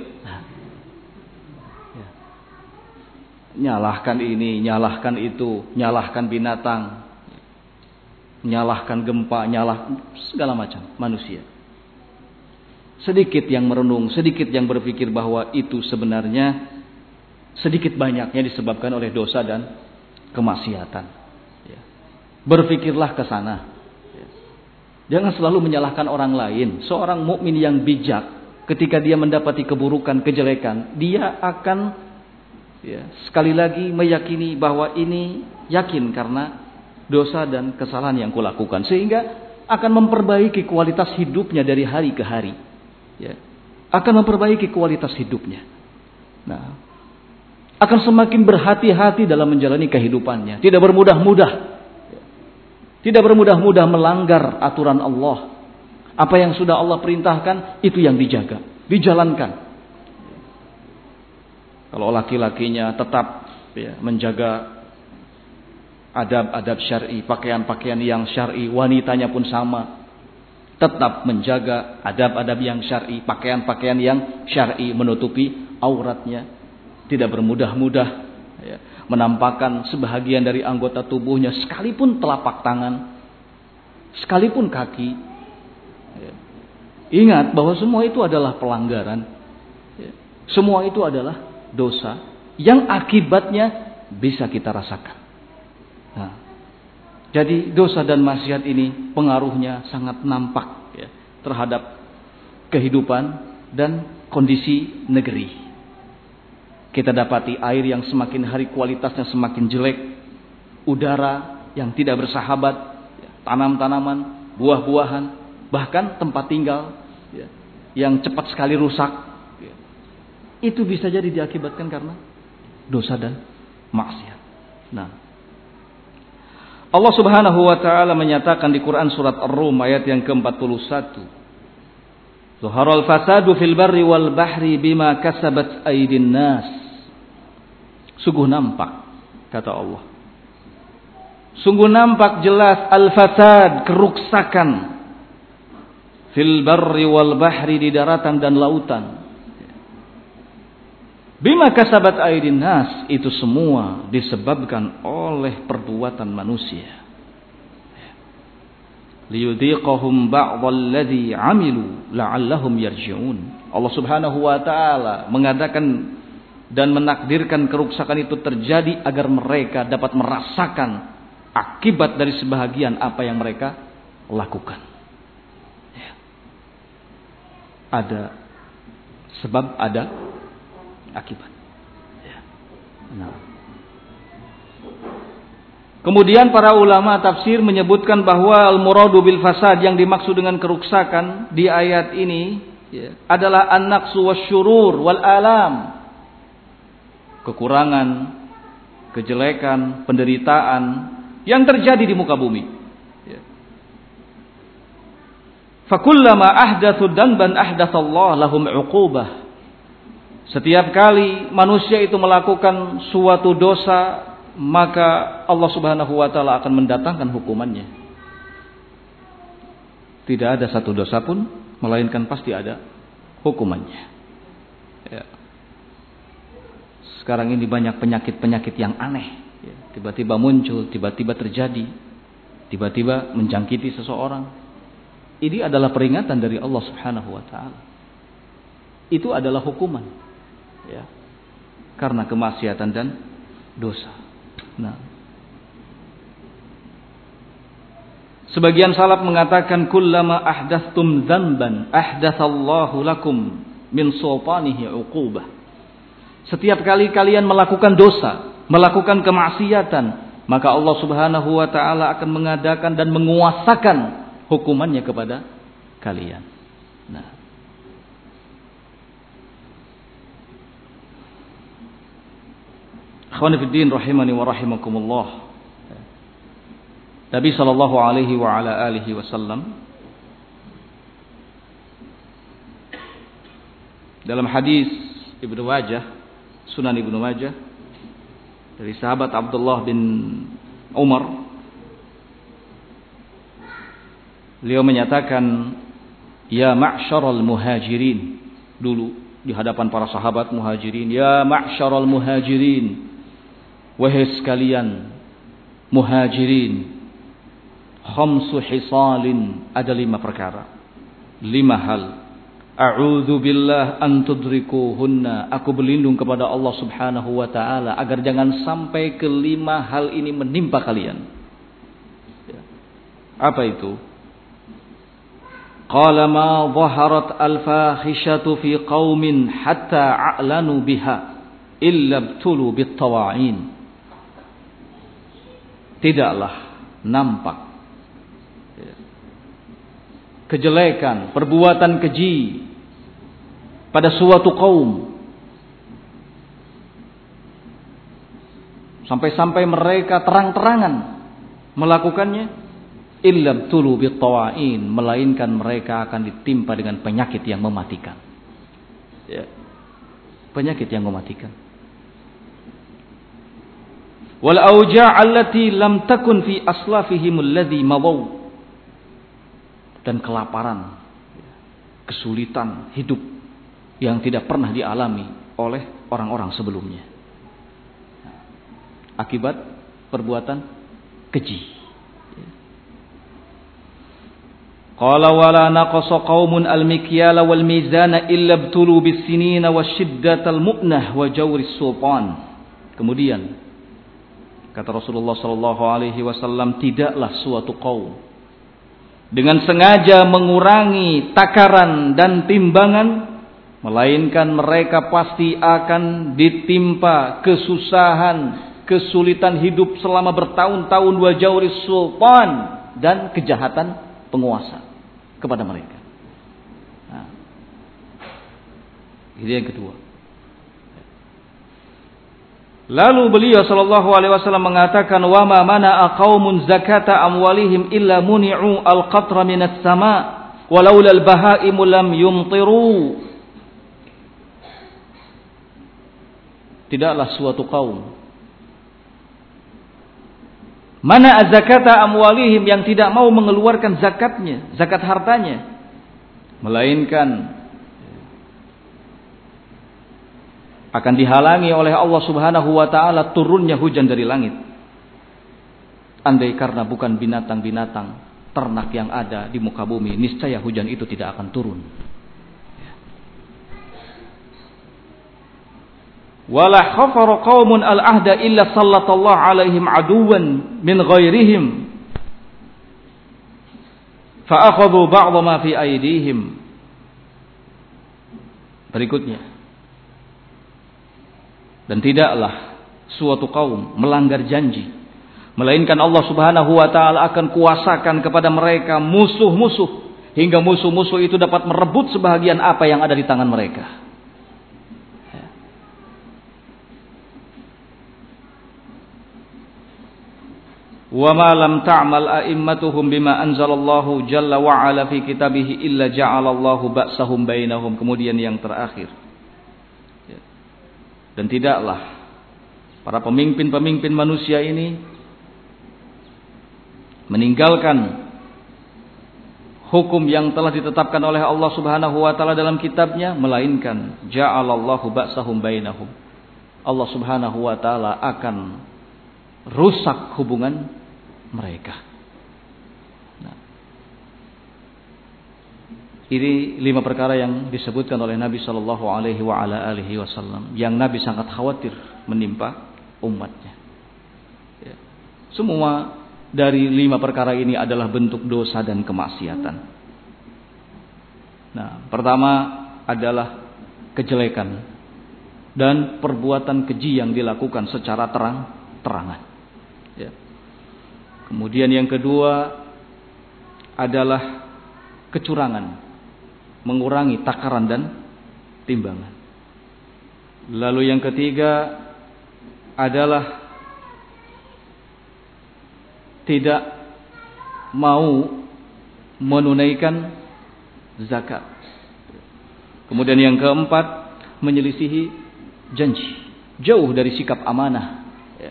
Ya. Nyalahkan ini, nyalahkan itu, nyalahkan binatang, nyalahkan gempa, segala macam manusia. Sedikit yang merenung, sedikit yang berpikir bahwa itu sebenarnya sedikit banyaknya disebabkan oleh dosa dan kemaksiatan. Ya. Berpikirlah ke sana. Ya. Jangan selalu menyalahkan orang lain. Seorang mukmin yang bijak, ketika dia mendapati keburukan, kejelekan, dia akan sekali lagi meyakini bahwa ini yakin karena dosa dan kesalahan yang kulakukan, sehingga akan memperbaiki kualitas hidupnya dari hari ke hari. Ya. Akan memperbaiki kualitas hidupnya. Nah, akan semakin berhati-hati dalam menjalani kehidupannya. Tidak bermudah-mudah melanggar aturan Allah. Apa yang sudah Allah perintahkan, itu yang dijaga, dijalankan. Kalau laki-lakinya tetap menjaga adab-adab syar'i, pakaian-pakaian yang syar'i, wanitanya pun sama. Tetap menjaga adab-adab yang syar'i, pakaian-pakaian yang syar'i, menutupi auratnya. Tidak bermudah-mudah menampakkan sebahagian dari anggota tubuhnya, sekalipun telapak tangan, sekalipun kaki. Ingat bahwa semua itu adalah pelanggaran. Semua itu adalah dosa yang akibatnya bisa kita rasakan. Nah, jadi dosa dan maksiat ini pengaruhnya sangat nampak terhadap kehidupan dan kondisi negeri. Kita dapati air yang semakin hari kualitasnya semakin jelek, udara yang tidak bersahabat, tanam-tanaman, buah-buahan, bahkan tempat tinggal yang cepat sekali rusak. Itu bisa jadi diakibatkan karena dosa dan maksiat. Nah, Allah Subhanahu wa taala menyatakan di Quran surat Ar-Rum ayat yang ke-41. Zuharal fasadu fil barri wal bahri bima kasabat aydin nas. Sungguh nampak, kata Allah. Sungguh nampak jelas al-fasad, keruksakan fil barri wal bahri, di daratan dan lautan. Bima kasabat aydin nas, itu semua disebabkan oleh perbuatan manusia. Liyudhiqahum ba'dalladzi 'amilu la'allahum yarji'un. Allah Subhanahu wa taala mengadakan dan menakdirkan keruksakan itu terjadi agar mereka dapat merasakan akibat dari sebahagian apa yang mereka lakukan. Ada sebab, ada akibat. Nah. Kemudian para ulama tafsir menyebutkan bahwa al-muradu bil fasad, yang dimaksud dengan keruksakan di ayat ini adalah an-naqsu wasyurur wal alam. Kekurangan, kejelekan, penderitaan yang terjadi di muka bumi. Fakullama ahdatsu dzanban ahdatsallahu lahum 'uqubah. Setiap kali manusia itu melakukan suatu dosa, maka Allah Subhanahu wa taala akan mendatangkan hukumannya. Tidak ada satu dosa pun melainkan pasti ada hukumannya. Ya. Sekarang ini banyak penyakit-penyakit yang aneh, tiba-tiba muncul, tiba-tiba terjadi, tiba-tiba menjangkiti seseorang. Ini adalah peringatan dari Allah Subhanahu wa taala. Itu adalah hukuman, karena kemaksiatan dan dosa. Nah, sebagian salaf mengatakan kullama ahdatstum dzanban ahdatsallahu lakum min sultanihi 'uqubah. Setiap kali kalian melakukan dosa, melakukan kemaksiatan, maka Allah Subhanahu wa taala akan mengadakan dan menguasakan hukumannya kepada kalian. Nah, Akhwani fid din rahimani wa rahimakumullah. Nabi sallallahu alaihi wa ala alihi wasallam Dalam hadis Ibnu Majah, Sunan Ibnu Majah, dari sahabat Abdullah bin Umar, beliau menyatakan, ya ma'syaral muhajirin, dulu di hadapan para sahabat muhajirin, ya ma'syaral muhajirin, wahai sekalian muhajirin, khamsu hisalin, ada 5 perkara, 5 hal, a'udzu billah an tudrikuhunna, aku berlindung kepada Allah Subhanahu wa taala agar jangan sampai ke-5 hal ini menimpa kalian. Apa itu? Qala ma dhaharat al-fakhishatu fi qaumin hatta a'lanu biha illa ibtulu bit-tawa'in. Tidaklah nampak kejelekan, perbuatan keji pada suatu kaum sampai-sampai mereka terang-terangan melakukannya, illa ibtulu bit-tawa'in, melainkan mereka akan ditimpa dengan penyakit yang mematikan. Ya. Penyakit yang mematikan. Wal auja' allati lam takun fi aslafihim alladhi mawaw, dan kelaparan, kesulitan hidup yang tidak pernah dialami oleh orang-orang sebelumnya akibat perbuatan keji. Qala wala naqasa qaumun al-mikyala wal mizana illa ibtulu bis-sinina wasyiddatal mu'nah wa jawris sultan. Kemudian kata Rasulullah sallallahu alaihi wasallam, tidaklah suatu kaum dengan sengaja mengurangi takaran dan timbangan, melainkan mereka pasti akan ditimpa kesusahan, kesulitan hidup selama bertahun-tahun, wa jawris sultan, dan kejahatan penguasa kepada mereka. Nah, ini yang kedua. Lalu beliau sallallahu alaihi wasallam mengatakan, wa ma mana'a qaumun zakata amwalihim illa muni'u al-qatra minas sama' walaula al-bahaimu lam yumtiru. Tidaklah suatu kaum mana zakata amwalihim, yang tidak mau mengeluarkan zakatnya, zakat hartanya, melainkan akan dihalangi oleh Allah Subhanahu wa taala turunnya hujan dari langit. Andai karena bukan binatang-binatang ternak yang ada di muka bumi, niscaya hujan itu tidak akan turun. Wala khafara qaumun al-ahda illa sallallahu alaihim aduwan min ghairihim fa akhadhu ba'd ma fi aydihim. Berikutnya, dan tidaklah suatu kaum melanggar janji, melainkan Allah Subhanahu wa taala akan kuasakan kepada mereka musuh-musuh, hingga musuh-musuh itu dapat merebut sebahagian apa yang ada di tangan mereka. Wa ma lam ta'mal a'immatuhum bima anzalallahu jalla wa ala fi kitabihi illa ja'alallahu ba'sahum bainahum. Kemudian yang terakhir, dan tidaklah para pemimpin-pemimpin manusia ini meninggalkan hukum yang telah ditetapkan oleh Allah Subhanahu wa taala dalam kitabnya, melainkan ja'alallahu ba'sahum bainahum. Allah Subhanahu wa taala akan rusak hubungan mereka. Nah, ini 5 perkara yang disebutkan oleh Nabi sallallahu alaihi wa ala alihi wasallam yang Nabi sangat khawatir menimpa umatnya. Ya. Semua dari 5 perkara ini adalah bentuk dosa dan kemaksiatan. Nah, pertama adalah kejelekan dan perbuatan keji yang dilakukan secara terang-terangan. Ya. Kemudian yang kedua adalah kecurangan, mengurangi takaran dan timbangan. Lalu yang ketiga adalah tidak mau menunaikan zakat. Kemudian yang keempat, menyelisihi janji, jauh dari sikap amanah.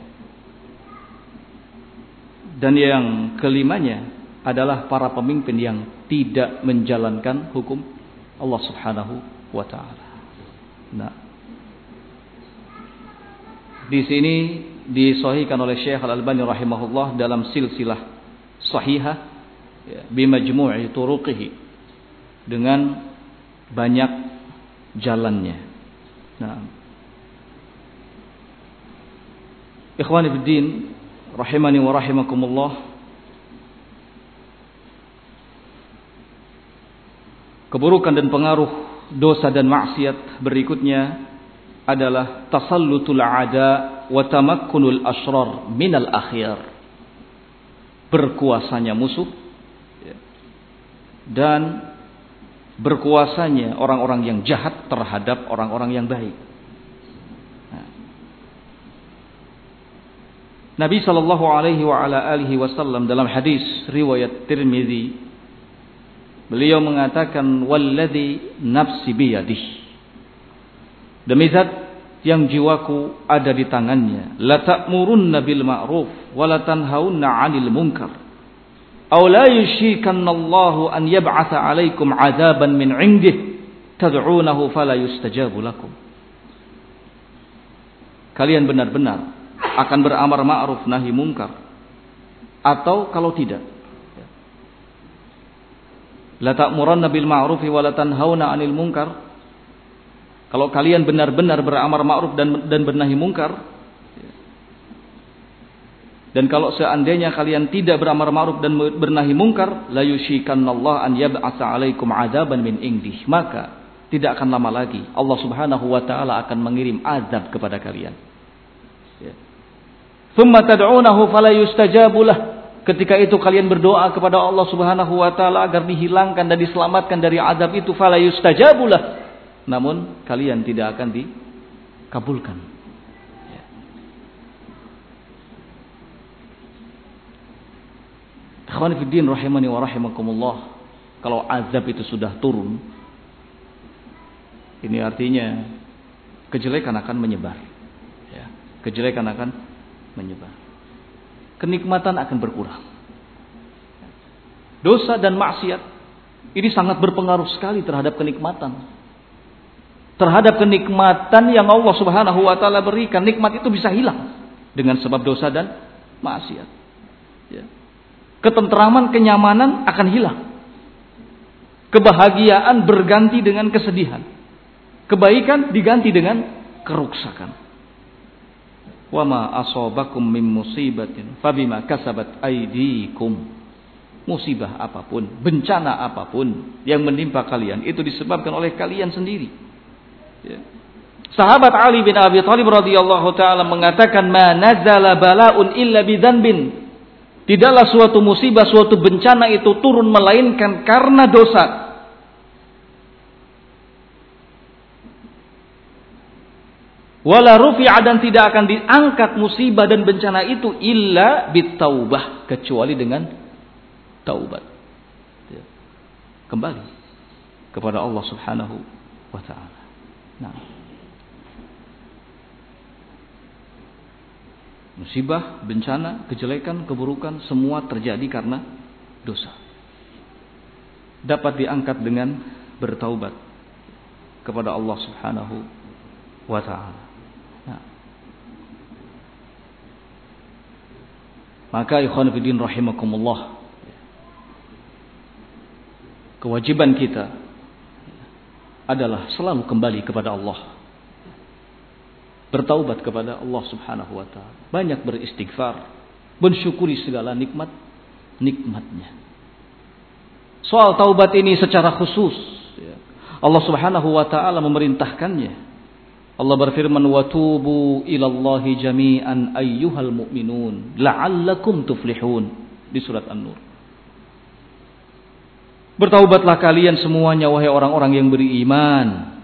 Dan yang kelimanya adalah para pemimpin yang tidak menjalankan hukum Allah Subhanahu wa taala. Nah, di sini disahihkan oleh Syekh Al-Albani rahimahullah dalam silsilah sahihah bimajmu'i turuqihi, dengan banyak jalannya. Nah, ikhwani fid din rahimani wa rahimakumullah, keburukan dan pengaruh dosa dan maksiat berikutnya adalah tasallutul ada wa tamakkunul asyrar minal akhyar. Berkuasanya musuh dan berkuasanya orang-orang yang jahat terhadap orang-orang yang baik. Nabi sallallahu alaihi wa ala alihi wasallam dalam hadis riwayat Tirmizi, beliau mengatakan, walladzi nafsi biyadihi, demi zat yang jiwaku ada di tangannya, la ta'murunna bil ma'ruf wa la tanhaunna 'anil munkar aw la yushikanallahu an yab'atha 'alaikum 'adzaban min 'indihi tad'unahu fala yustajabu lakum. Kalian benar-benar akan beramar ma'ruf nahi mungkar, atau kalau tidak, la ta'muranna bil ma'rufi wa la tanhauna 'anil munkar, kalau kalian benar-benar beramar ma'ruf dan bernahi mungkar, dan kalau seandainya kalian tidak beramar ma'ruf dan bernahi mungkar, la yushikanallahu an yab'atsa 'alaikum 'adzaban min indih, maka tidak akan lama lagi Allah Subhanahu wa taala akan mengirim azab kepada kalian. Tsumma tad'unahu fala yustajabu lah. Ketika itu kalian berdoa kepada Allah Subhanahu wa taala agar dihilangkan dan diselamatkan dari azab itu, fala yustajabu lah. Namun kalian tidak akan dikabulkan. Ikhwani fid din rahimani wa rahimakumullah, kalau azab itu sudah turun, ini artinya kejelekan akan menyebar. Kejelekan akan menyebar. Kenikmatan akan berkurang. Dosa dan maksiat ini sangat berpengaruh sekali terhadap kenikmatan. Terhadap kenikmatan yang Allah Subhanahu wa taala berikan, nikmat itu bisa hilang dengan sebab dosa dan maksiat. Ketentraman, kenyamanan akan hilang. Kebahagiaan berganti dengan kesedihan. Kebaikan diganti dengan keruksakan. Wa ma asabakum min musibatin fabima kasabat aydikum. Musibah apapun, bencana apapun yang menimpa kalian itu disebabkan oleh kalian sendiri. Sahabat Ali bin Abi Thalib radhiyallahu taala mengatakan, ma nazala bala'un illa bidzanbin. Tidaklah suatu musibah, suatu bencana itu turun melainkan karena dosa. Wala rufi'a, dan tidak akan diangkat musibah dan bencana itu illa bitaubah, kecuali dengan taubat. Kembali kepada Allah Subhanahu wa taala. Nah, musibah, bencana, kejelekan, keburukan semua terjadi karena dosa. Dapat diangkat dengan bertaubat kepada Allah Subhanahu wa taala. Maka ikhwan fillah rahimakumullah, kewajiban kita adalah selalu kembali kepada Allah, bertaubat kepada Allah Subhanahu wa taala, banyak beristighfar, bersyukuri segala nikmatnya. Soal taubat ini secara khusus Allah Subhanahu wa taala memerintahkannya. Allah berfirman, wa tubu ilallahi jami'an ayyuhal mu'minun la'allakum tuflihun, di surat An-Nur. Bertaubatlah kalian semuanya wahai orang-orang yang beriman,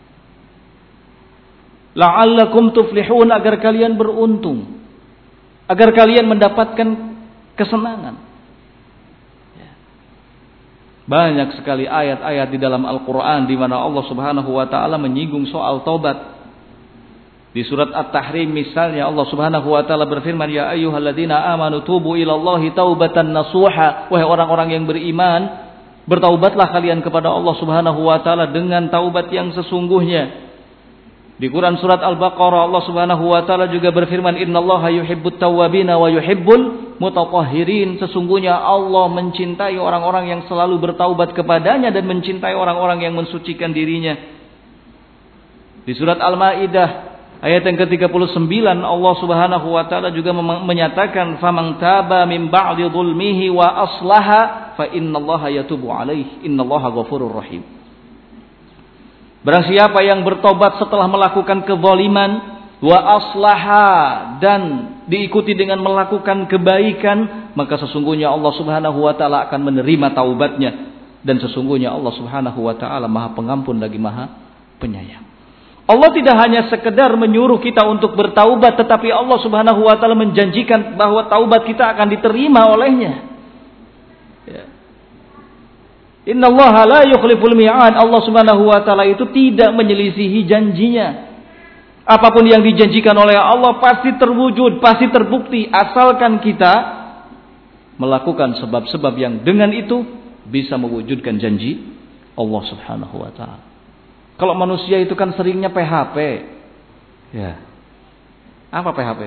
la'allakum tuflihun, agar kalian beruntung, agar kalian mendapatkan kesenangan. Banyak sekali ayat-ayat di dalam Al-Quran di mana Allah Subhanahu wa Ta'ala menyinggung soal taubat. Di surat At-Tahrim misalnya Allah Subhanahu wa Ta'ala berfirman, ya ayyuhalladzina amanu tubu ilallahi taubatan nasuha. Wahai orang-orang yang beriman, bertaubatlah kalian kepada Allah Subhanahu wa Ta'ala dengan taubat yang sesungguhnya. Di Quran surat Al-Baqarah Allah Subhanahu wa Ta'ala juga berfirman, innallaha yuhibbut tawwabina wa yuhibbul mutatahhirin. Sesungguhnya Allah mencintai orang-orang yang selalu bertaubat kepadanya dan mencintai orang-orang yang mensucikan dirinya. Di surat Al-Maidah ayat yang ke-39 Allah Subhanahu wa Ta'ala juga menyatakan, faman taba min ba'di dhulmihi wa aslaha fa innallaha yatubu alaihi innallaha ghafurur rahim. Barang siapa yang bertobat setelah melakukan kezaliman, wa aslaha, dan diikuti dengan melakukan kebaikan, maka sesungguhnya Allah Subhanahu wa Ta'ala akan menerima taubatnya, dan sesungguhnya Allah Subhanahu wa Ta'ala Maha Pengampun lagi Maha Penyayang. Allah tidak hanya sekedar menyuruh kita untuk bertaubat, tetapi Allah Subhanahu wa Ta'ala menjanjikan bahwa taubat kita akan diterima olehnya. Ya. Innallaha la yukhliful mi'ad. Allah Subhanahu wa Ta'ala itu tidak menyelisihi janjinya. Apapun yang dijanjikan oleh Allah pasti terwujud, pasti terbukti, asalkan kita melakukan sebab-sebab yang dengan itu bisa mewujudkan janji Allah Subhanahu wa Ta'ala. Kalau manusia itu kan seringnya PHP. Ya. Apa PHP?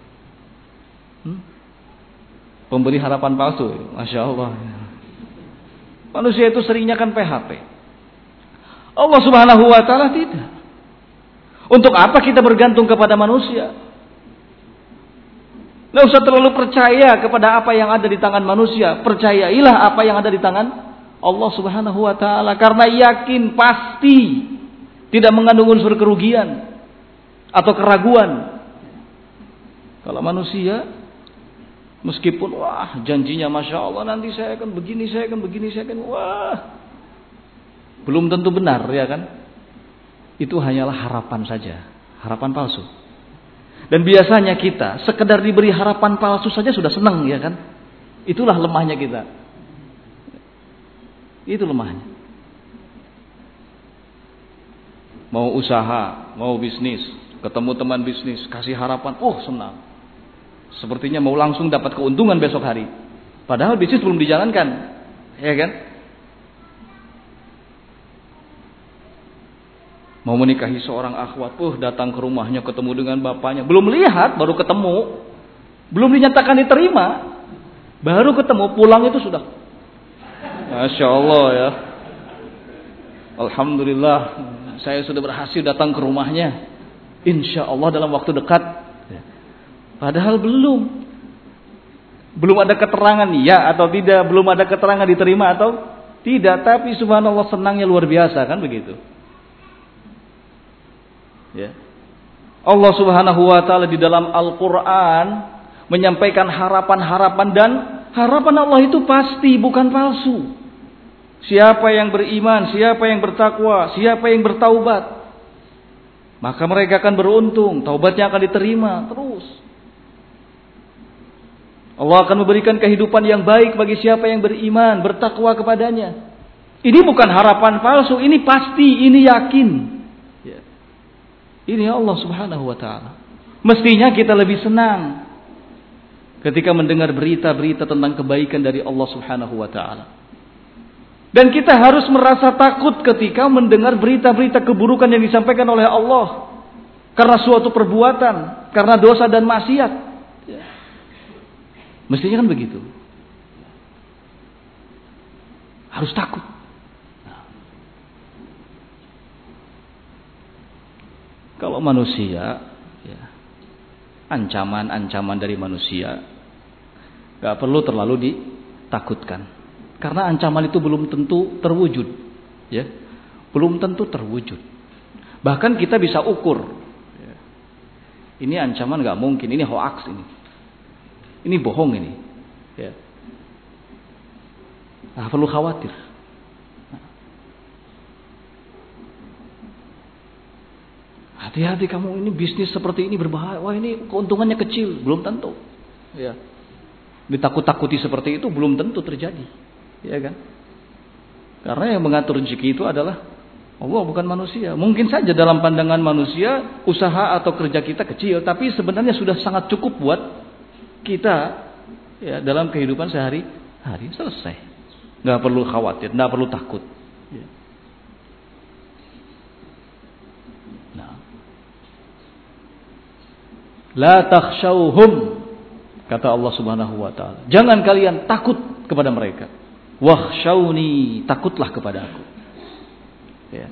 Pemberi harapan palsu. Masya Allah. Manusia itu seringnya kan PHP. Allah Subhanahu wa Ta'ala tidak. Untuk apa kita bergantung kepada manusia? Nggak usah terlalu percaya kepada apa yang ada di tangan manusia. Percayailah apa yang ada di tangan Allah Subhanahu wa Ta'ala. Karena yakin pasti tidak mengandung unsur kerugian atau keraguan. Kalau manusia, meskipun wah janjinya Masya Allah nanti saya akan begini, saya akan begini, saya akan wah, belum tentu benar, ya kan? Itu hanyalah harapan saja, harapan palsu. Dan biasanya kita sekedar diberi harapan palsu saja sudah senang, ya kan? Itulah lemahnya kita. Itu lemahnya. Mau usaha, mau bisnis, ketemu teman bisnis, kasih harapan, senang. Sepertinya mau langsung dapat keuntungan besok hari. Padahal bisnis belum dijalankan, ya kan? Mau menikahi seorang akhwat, datang ke rumahnya, ketemu dengan bapaknya, belum lihat, baru ketemu, belum dinyatakan diterima, baru ketemu, pulang itu sudah, Masya Allah ya, Alhamdulillah, saya sudah berhasil datang ke rumahnya, Insya Allah dalam waktu dekat. Padahal belum ada keterangan ya atau tidak, belum ada keterangan diterima atau tidak, tapi subhanallah senangnya luar biasa, kan begitu. Ya. Allah Subhanahu wa Ta'ala di dalam Al-Quran menyampaikan harapan-harapan, dan harapan Allah itu pasti, bukan palsu. Siapa yang beriman, siapa yang bertakwa, siapa yang bertaubat, maka mereka akan beruntung, taubatnya akan diterima terus. Allah akan memberikan kehidupan yang baik bagi siapa yang beriman, bertakwa kepadanya. Ini bukan harapan palsu, ini pasti, ini yakin. Ini Allah Subhanahu wa Ta'ala. Mestinya kita lebih senang ketika mendengar berita-berita tentang kebaikan dari Allah Subhanahu wa Ta'ala. Dan kita harus merasa takut ketika mendengar berita-berita keburukan yang disampaikan oleh Allah karena suatu perbuatan, karena dosa dan maksiat. Mestinya kan begitu. Harus takut. Kalau manusia, ya, ancaman-ancaman dari manusia gak perlu terlalu ditakutkan, karena ancaman itu belum tentu terwujud, ya, belum tentu terwujud. Bahkan kita bisa ukur, ya, ini ancaman gak mungkin, ini hoax, ini bohong ini, ya. Nah, perlu khawatir. Hati-hati kamu, ini bisnis seperti ini berbahaya. Wah, ini keuntungannya kecil, belum tentu. Ya. Ditakut-takuti seperti itu belum tentu terjadi, ya kan? Karena yang mengatur rezeki itu adalah Allah, bukan manusia. Mungkin saja dalam pandangan manusia usaha atau kerja kita kecil, tapi sebenarnya sudah sangat cukup buat kita ya dalam kehidupan sehari-hari. Selesai. Nggak perlu khawatir, nggak perlu takut. Ya. Nah. La takhshawhum, kata Allah Subhanahu wa taala. Jangan kalian takut kepada mereka. Wakhshawni, takutlah kepada aku. Ya.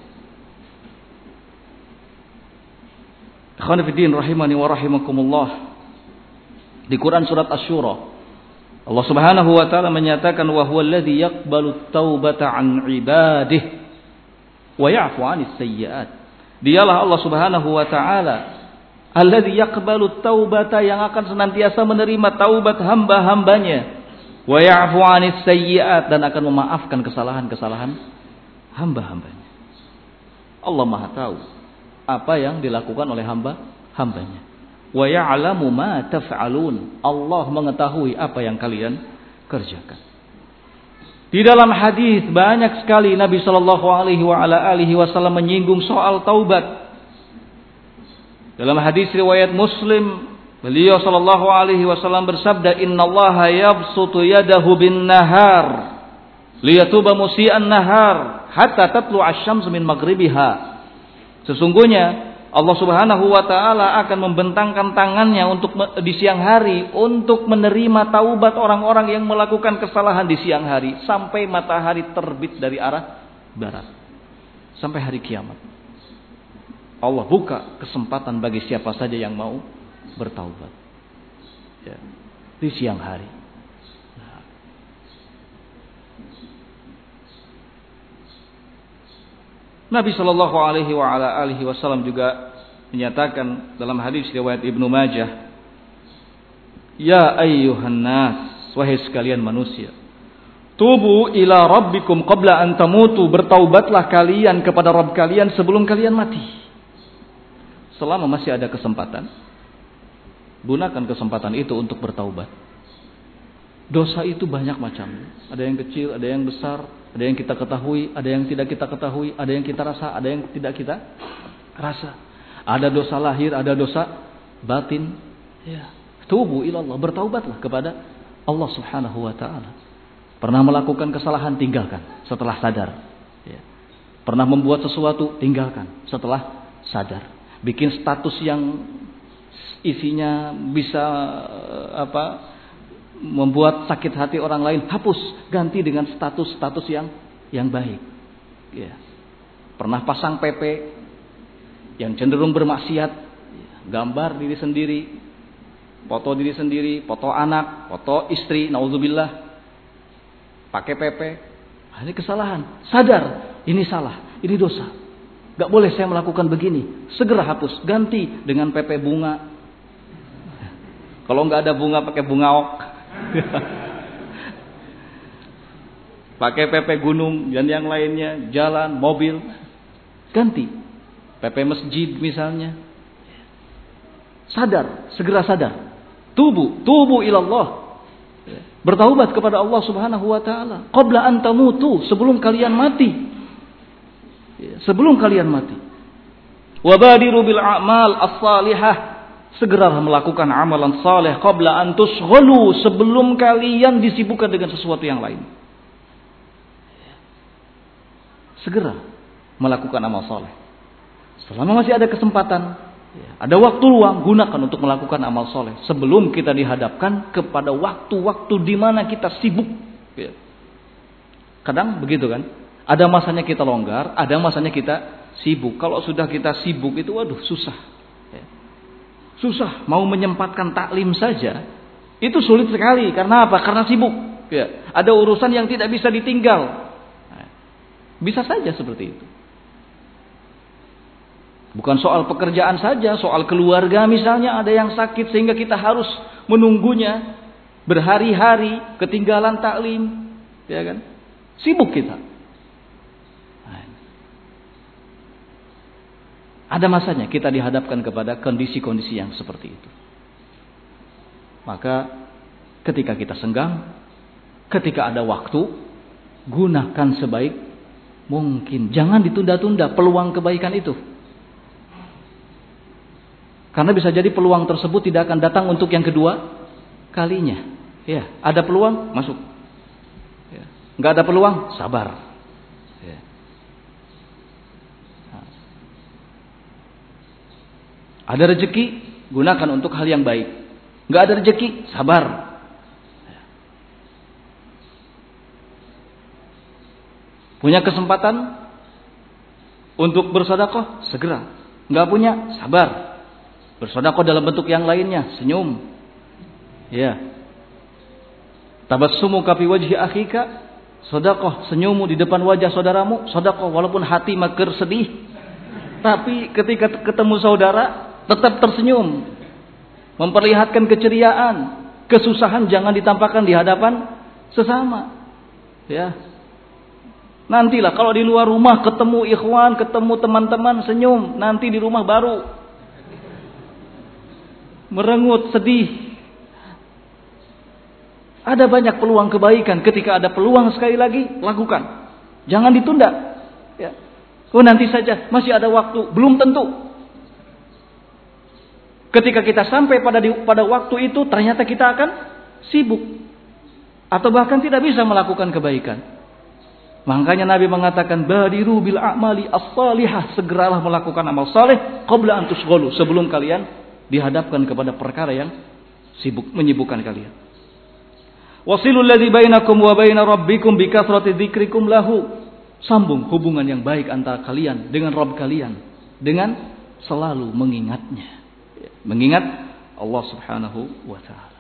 Ikhwan fillah rahimani wa rahimakumullah. Di Quran surat Asy-Syura, Allah Subhanahu wa taala menyatakan wa huwal ladzi yaqbalu taubata 'an 'ibadihi wa ya'fu 'anis sayyi'at. Dialah Allah Subhanahu wa taala alladzi yaqbalu taubata, yang akan senantiasa menerima taubat hamba-hambanya, wa ya'fu 'anis sayyi'at, dan akan memaafkan kesalahan-kesalahan hamba-hambanya. Allah Maha tahu apa yang dilakukan oleh hamba-hambanya. Wa ya'lamu ma taf'alun. Allah mengetahui apa yang kalian kerjakan. Di dalam hadis banyak sekali Nabi sallallahu alaihi wasallam menyinggung soal taubat. Dalam hadis riwayat Muslim, beliau sallallahu alaihi wasallam bersabda, "Innallaha yabsutu yadahu bin nahar liyatuba musii'an nahar hatta tatlu asy-syamsu min maghribiha." Sesungguhnya Allah Subhanahu wa taala akan membentangkan tangannya untuk di siang hari untuk menerima taubat orang-orang yang melakukan kesalahan di siang hari sampai matahari terbit dari arah barat, sampai hari kiamat. Allah buka kesempatan bagi siapa saja yang mau bertaubat ya, di siang hari. Nabi Shallallahu Alaihi Wasallam juga menyatakan dalam hadis riwayat Ibnu Majah, ya ayyuhan nas, wahai sekalian manusia, tubu ila rabbikum qabla an tamutu, bertaubatlah kalian kepada Rabb kalian sebelum kalian mati. Selama masih ada kesempatan, gunakan kesempatan itu untuk bertaubat. Dosa itu banyak macam, ada yang kecil, ada yang besar, ada yang kita ketahui, ada yang tidak kita ketahui, ada yang kita rasa, ada yang tidak kita rasa. Ada dosa lahir, ada dosa batin. Ya. Tubu ilallah, bertaubatlah kepada Allah Subhanahu wa taala. Pernah melakukan kesalahan, tinggalkan setelah sadar. Ya. Pernah membuat sesuatu, tinggalkan setelah sadar. Bikin status yang isinya bisa membuat sakit hati orang lain, hapus, ganti dengan status-status yang baik. Ya. Pernah pasang PP yang cenderung bermaksiat, gambar diri sendiri, foto diri sendiri, foto anak, foto istri, naudzubillah, pakai PP. Ini kesalahan, sadar, ini salah, ini dosa, gak boleh saya melakukan begini, segera hapus, ganti dengan PP bunga. Kalau gak ada bunga, pakai bunga ok. Pakai PP gunung dan yang lainnya, jalan, mobil, ganti PP masjid misalnya. Sadar, segera sadar. Tubu ilallah. Bertaubat kepada Allah Subhanahu wa taala qabla an tamutu, sebelum kalian mati. Sebelum kalian mati. Wabadiru bil a'mal as-salihah, segera melakukan amalan saleh qabla an tushghalu, sebelum kalian disibukkan dengan sesuatu yang lain. Segera melakukan amal saleh. Selama masih ada kesempatan, ada waktu luang, gunakan untuk melakukan amal saleh sebelum kita dihadapkan kepada waktu-waktu di mana kita sibuk. Kadang begitu kan? Ada masanya kita longgar, ada masanya kita sibuk. Kalau sudah kita sibuk itu waduh susah. Susah mau menyempatkan taklim saja itu sulit sekali. Karena apa? Karena sibuk. Ya. Ada urusan yang tidak bisa ditinggal. Nah, bisa saja seperti itu. Bukan soal pekerjaan saja, soal keluarga misalnya ada yang sakit sehingga kita harus menunggunya berhari-hari, ketinggalan taklim, ya kan? Sibuk kita. Nah, ada masanya kita dihadapkan kepada kondisi-kondisi yang seperti itu. Maka ketika kita senggang, ketika ada waktu, gunakan Mungkin. Jangan ditunda-tunda peluang kebaikan itu. Karena bisa jadi peluang tersebut tidak akan datang untuk yang kedua kalinya. Ya, ada peluang, masuk. Ya. Nggak ada peluang, sabar. Ya. Nah. Ada rezeki, gunakan untuk hal yang baik. Nggak ada rezeki, sabar. Punya kesempatan untuk bersedekah, segera. Enggak punya, sabar. Bersedekah dalam bentuk yang lainnya, senyum. Ya. Tabassumuka fi wajhi akhika, sedekah, senyummu di depan wajah saudaramu, sedekah walaupun hati mager sedih. Tapi ketika ketemu saudara tetap tersenyum. Memperlihatkan keceriaan, kesusahan jangan ditampakkan di hadapan sesama. Ya. Nantilah kalau di luar rumah ketemu ikhwan, ketemu teman-teman, senyum. Nanti di rumah baru merengut, sedih. Ada banyak peluang kebaikan. Ketika ada peluang sekali lagi, lakukan. Jangan ditunda. Ya. Oh nanti saja, masih ada waktu. Belum tentu. Ketika kita sampai pada waktu itu, ternyata kita akan sibuk. Atau bahkan tidak bisa melakukan kebaikan. Makanya Nabi mengatakan badiru bil a'mali as-salihah, segeralah melakukan amal saleh qabla an tusghalu, sebelum kalian dihadapkan kepada perkara yang menyibukkan kalian. Wasilul ladzi bainakum wa baina rabbikum bi kathrati dzikrikum lahu. Sambung hubungan yang baik antara kalian dengan Rabb kalian dengan selalu mengingatnya. Mengingat Allah Subhanahu wa taala.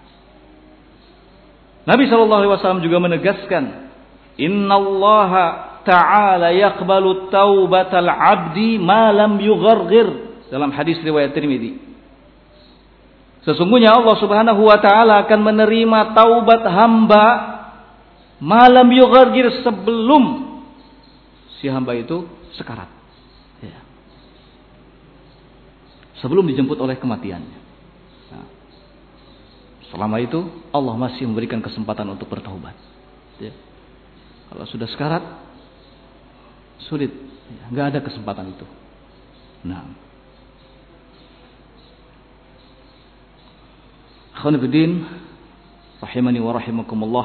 Nabi sallallahu alaihi wasallam juga menegaskan, innallaha ta'ala yaqbalu taubatal 'abdi ma lam yugharghir, dalam hadis riwayat Tirmidzi. Sesungguhnya Allah Subhanahu wa taala akan menerima taubat hamba ma lam yugharghir, sebelum si hamba itu sekarat. Ya. Sebelum dijemput oleh kematiannya. Nah, selama itu Allah masih memberikan kesempatan untuk bertaubat. Ya. Kalau sudah sekarat, sulit, nggak ada kesempatan itu. Nah, Khonifuddin, rahimani wa rahimakumullah.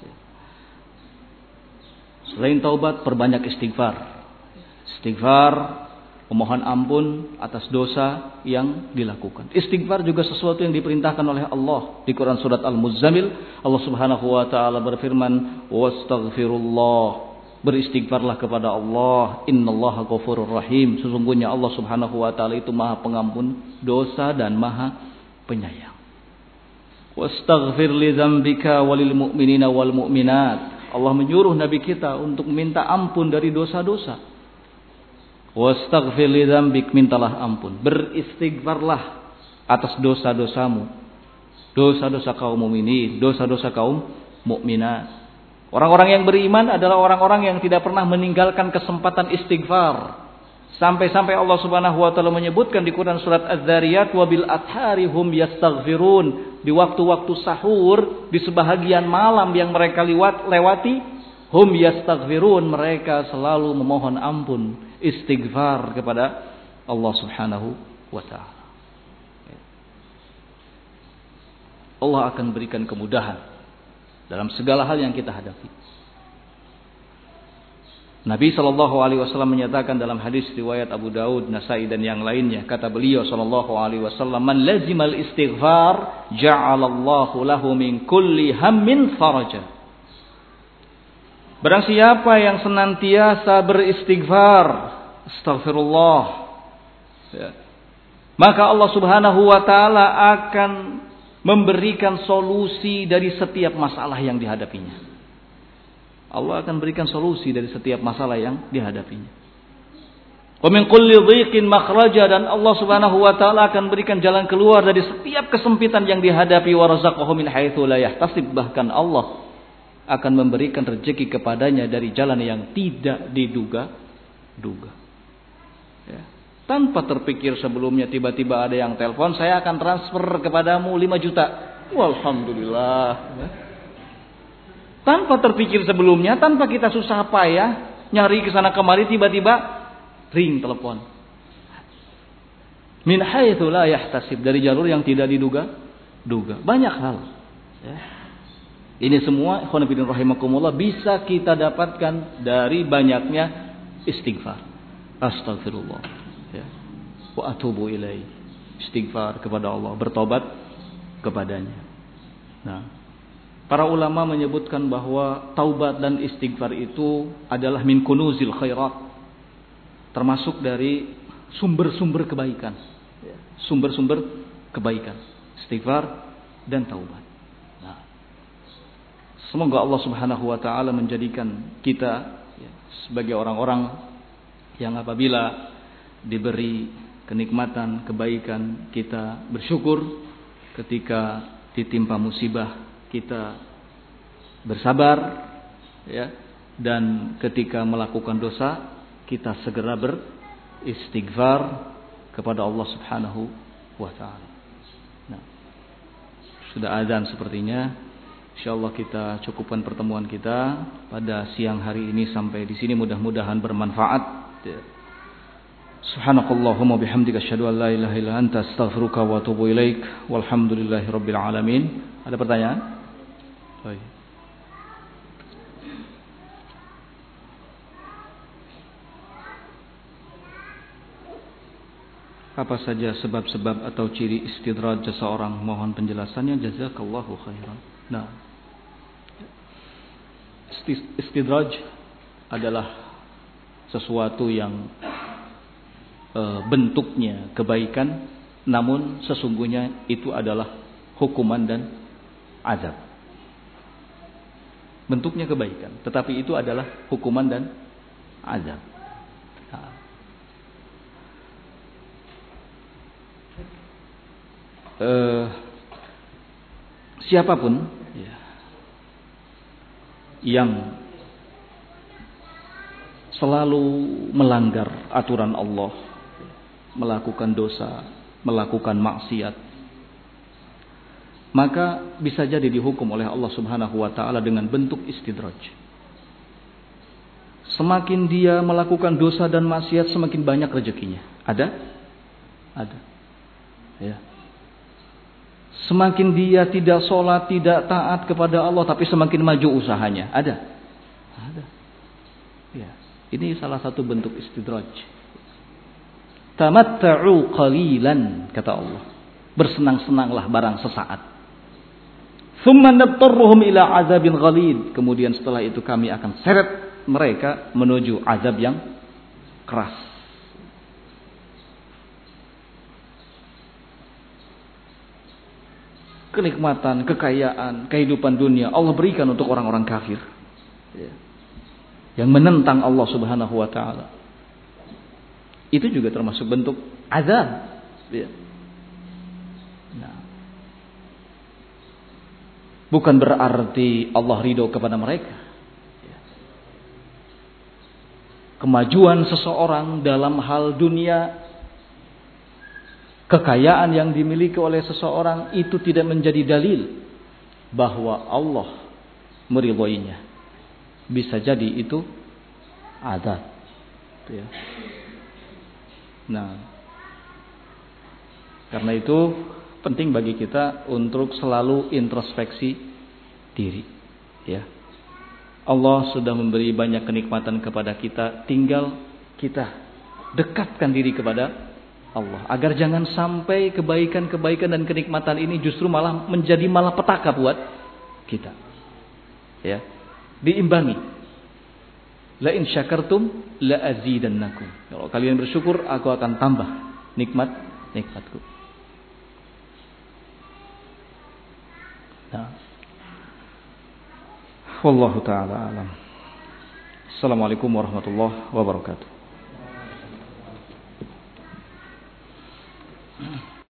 Selain taubat, perbanyak istighfar. Istighfar, memohon ampun atas dosa yang dilakukan. Istighfar juga sesuatu yang diperintahkan oleh Allah di Quran surat Al-Muzammil. Allah Subhanahu wa taala berfirman, "Wastaghfirullah." Beristighfarlah kepada Allah. Innallaha ghafurur rahim. Sesungguhnya Allah Subhanahu wa taala itu Maha Pengampun dosa dan Maha Penyayang. Wastaghfir li dzambika walil mu'minina wal mu'minat. Allah menyuruh nabi kita untuk minta ampun dari dosa-dosa. Wastaghfir li dzambik, mintalah ampun. Beristighfarlah atas dosa-dosamu. Dosa-dosa kaum mukminin, dosa-dosa kaum mukminat. Orang-orang yang beriman adalah orang-orang yang tidak pernah meninggalkan kesempatan istighfar. Sampai-sampai Allah Subhanahu wa taala menyebutkan di Quran surat Az-Zariyat, wa bil athari hum yastaghfirun. Di waktu-waktu sahur, di sebahagian malam yang mereka lewati, hum yastaghfirun, mereka selalu memohon ampun, istighfar kepada Allah Subhanahu wa taala. Allah akan berikan kemudahan dalam segala hal yang kita hadapi. Nabi SAW menyatakan dalam hadis riwayat Abu Daud, Nasai dan yang lainnya, kata beliau SAW, man lazimal istighfar ja'alallahu lahu min kulli hammin faraja. Barang siapa yang senantiasa beristighfar, astaghfirullah, ya, maka Allah Subhanahu wa taala akan memberikan solusi dari setiap masalah yang dihadapinya. Allah akan berikan solusi dari setiap masalah yang dihadapinya. Wa min kulli dhiqin makhraja, dan Allah Subhanahu wa taala akan berikan jalan keluar dari setiap kesempitan yang dihadapi. Wa razaqahu min haitsu la yahtasib, bahkan Allah akan memberikan rezeki kepadanya dari jalan yang tidak diduga-duga. Ya. Tanpa terpikir sebelumnya, tiba-tiba ada yang telepon, saya akan transfer kepadamu 5 juta. Walhamdulillah. Ya. Tanpa terpikir sebelumnya, tanpa kita susah payah, nyari ke sana kemari, tiba-tiba ring telepon. Min haitsu la yahtasib, dari jalur yang tidak diduga. Banyak hal. Ya. Ini semua ikhwan fillah rahimakumullah bisa kita dapatkan dari banyaknya istighfar. Astagfirullah. Ya. Wa atubu ilaihi. Istighfar kepada Allah, bertobat kepadanya. Nah, para ulama menyebutkan bahwa taubat dan istighfar itu adalah min kunuzil khairat, termasuk dari sumber-sumber kebaikan. Sumber-sumber kebaikan, istighfar dan taubat. Nah, semoga Allah Subhanahu wa taala menjadikan kita sebagai orang-orang yang apabila diberi kenikmatan, kebaikan, kita bersyukur, ketika ditimpa musibah kita bersabar, ya, dan ketika melakukan dosa kita segera beristighfar kepada Allah Subhanahu wa taala. Nah, sudah azan sepertinya. Insyaallah kita cukupkan pertemuan kita pada siang hari ini sampai di sini, mudah-mudahan bermanfaat. Subhanakallahumma bihamdika asyhadu an la ilaha illa anta astaghfiruka wa atubu ilaik. Walhamdulillahirabbil alamin. Ada pertanyaan? Baik. Apa saja sebab-sebab atau ciri istidraj seseorang? Mohon penjelasannya, jazakallahu khairan. Nah, istidraj adalah sesuatu yang bentuknya kebaikan, namun sesungguhnya itu adalah hukuman dan azab. Bentuknya kebaikan, tetapi itu adalah hukuman dan azab. Nah, siapapun ya, yang selalu melanggar aturan Allah, melakukan dosa, melakukan maksiat, maka bisa jadi dihukum oleh Allah Subhanahu wa taala dengan bentuk istidraj. Semakin dia melakukan dosa dan maksiat, semakin banyak rezekinya. Ada? Ya. Semakin dia tidak sholat, tidak taat kepada Allah, tapi semakin maju usahanya. Ada. Ya. Ini salah satu bentuk istidraj. Tamatta'u qalilan, kata Allah. Bersenang-senanglah barang sesaat. Tsumma nabtarruhum ila azabin ghalid. Kemudian setelah itu kami akan seret mereka menuju azab yang keras. Kenikmatan, kekayaan, kehidupan dunia Allah berikan untuk orang-orang kafir, ya, yang menentang Allah Subhanahu wa taala. Itu juga termasuk bentuk azab, ya. Nah, bukan berarti Allah ridho kepada mereka. Kemajuan seseorang dalam hal dunia, kekayaan yang dimiliki oleh seseorang itu tidak menjadi dalil bahwa Allah meridhoinya. Bisa jadi itu azab. Ya. Nah, karena itu penting bagi kita untuk selalu introspeksi diri. Ya. Allah sudah memberi banyak kenikmatan kepada kita, tinggal kita dekatkan diri kepada Allah, agar jangan sampai kebaikan-kebaikan dan kenikmatan ini justru malah menjadi malapetaka buat kita. Ya, diimbangi. La in syakartum la azidannakum. Kalau kalian bersyukur, aku akan tambah nikmatku. Nah, wallahu taala alam. Assalamualaikum warahmatullahi wabarakatuh.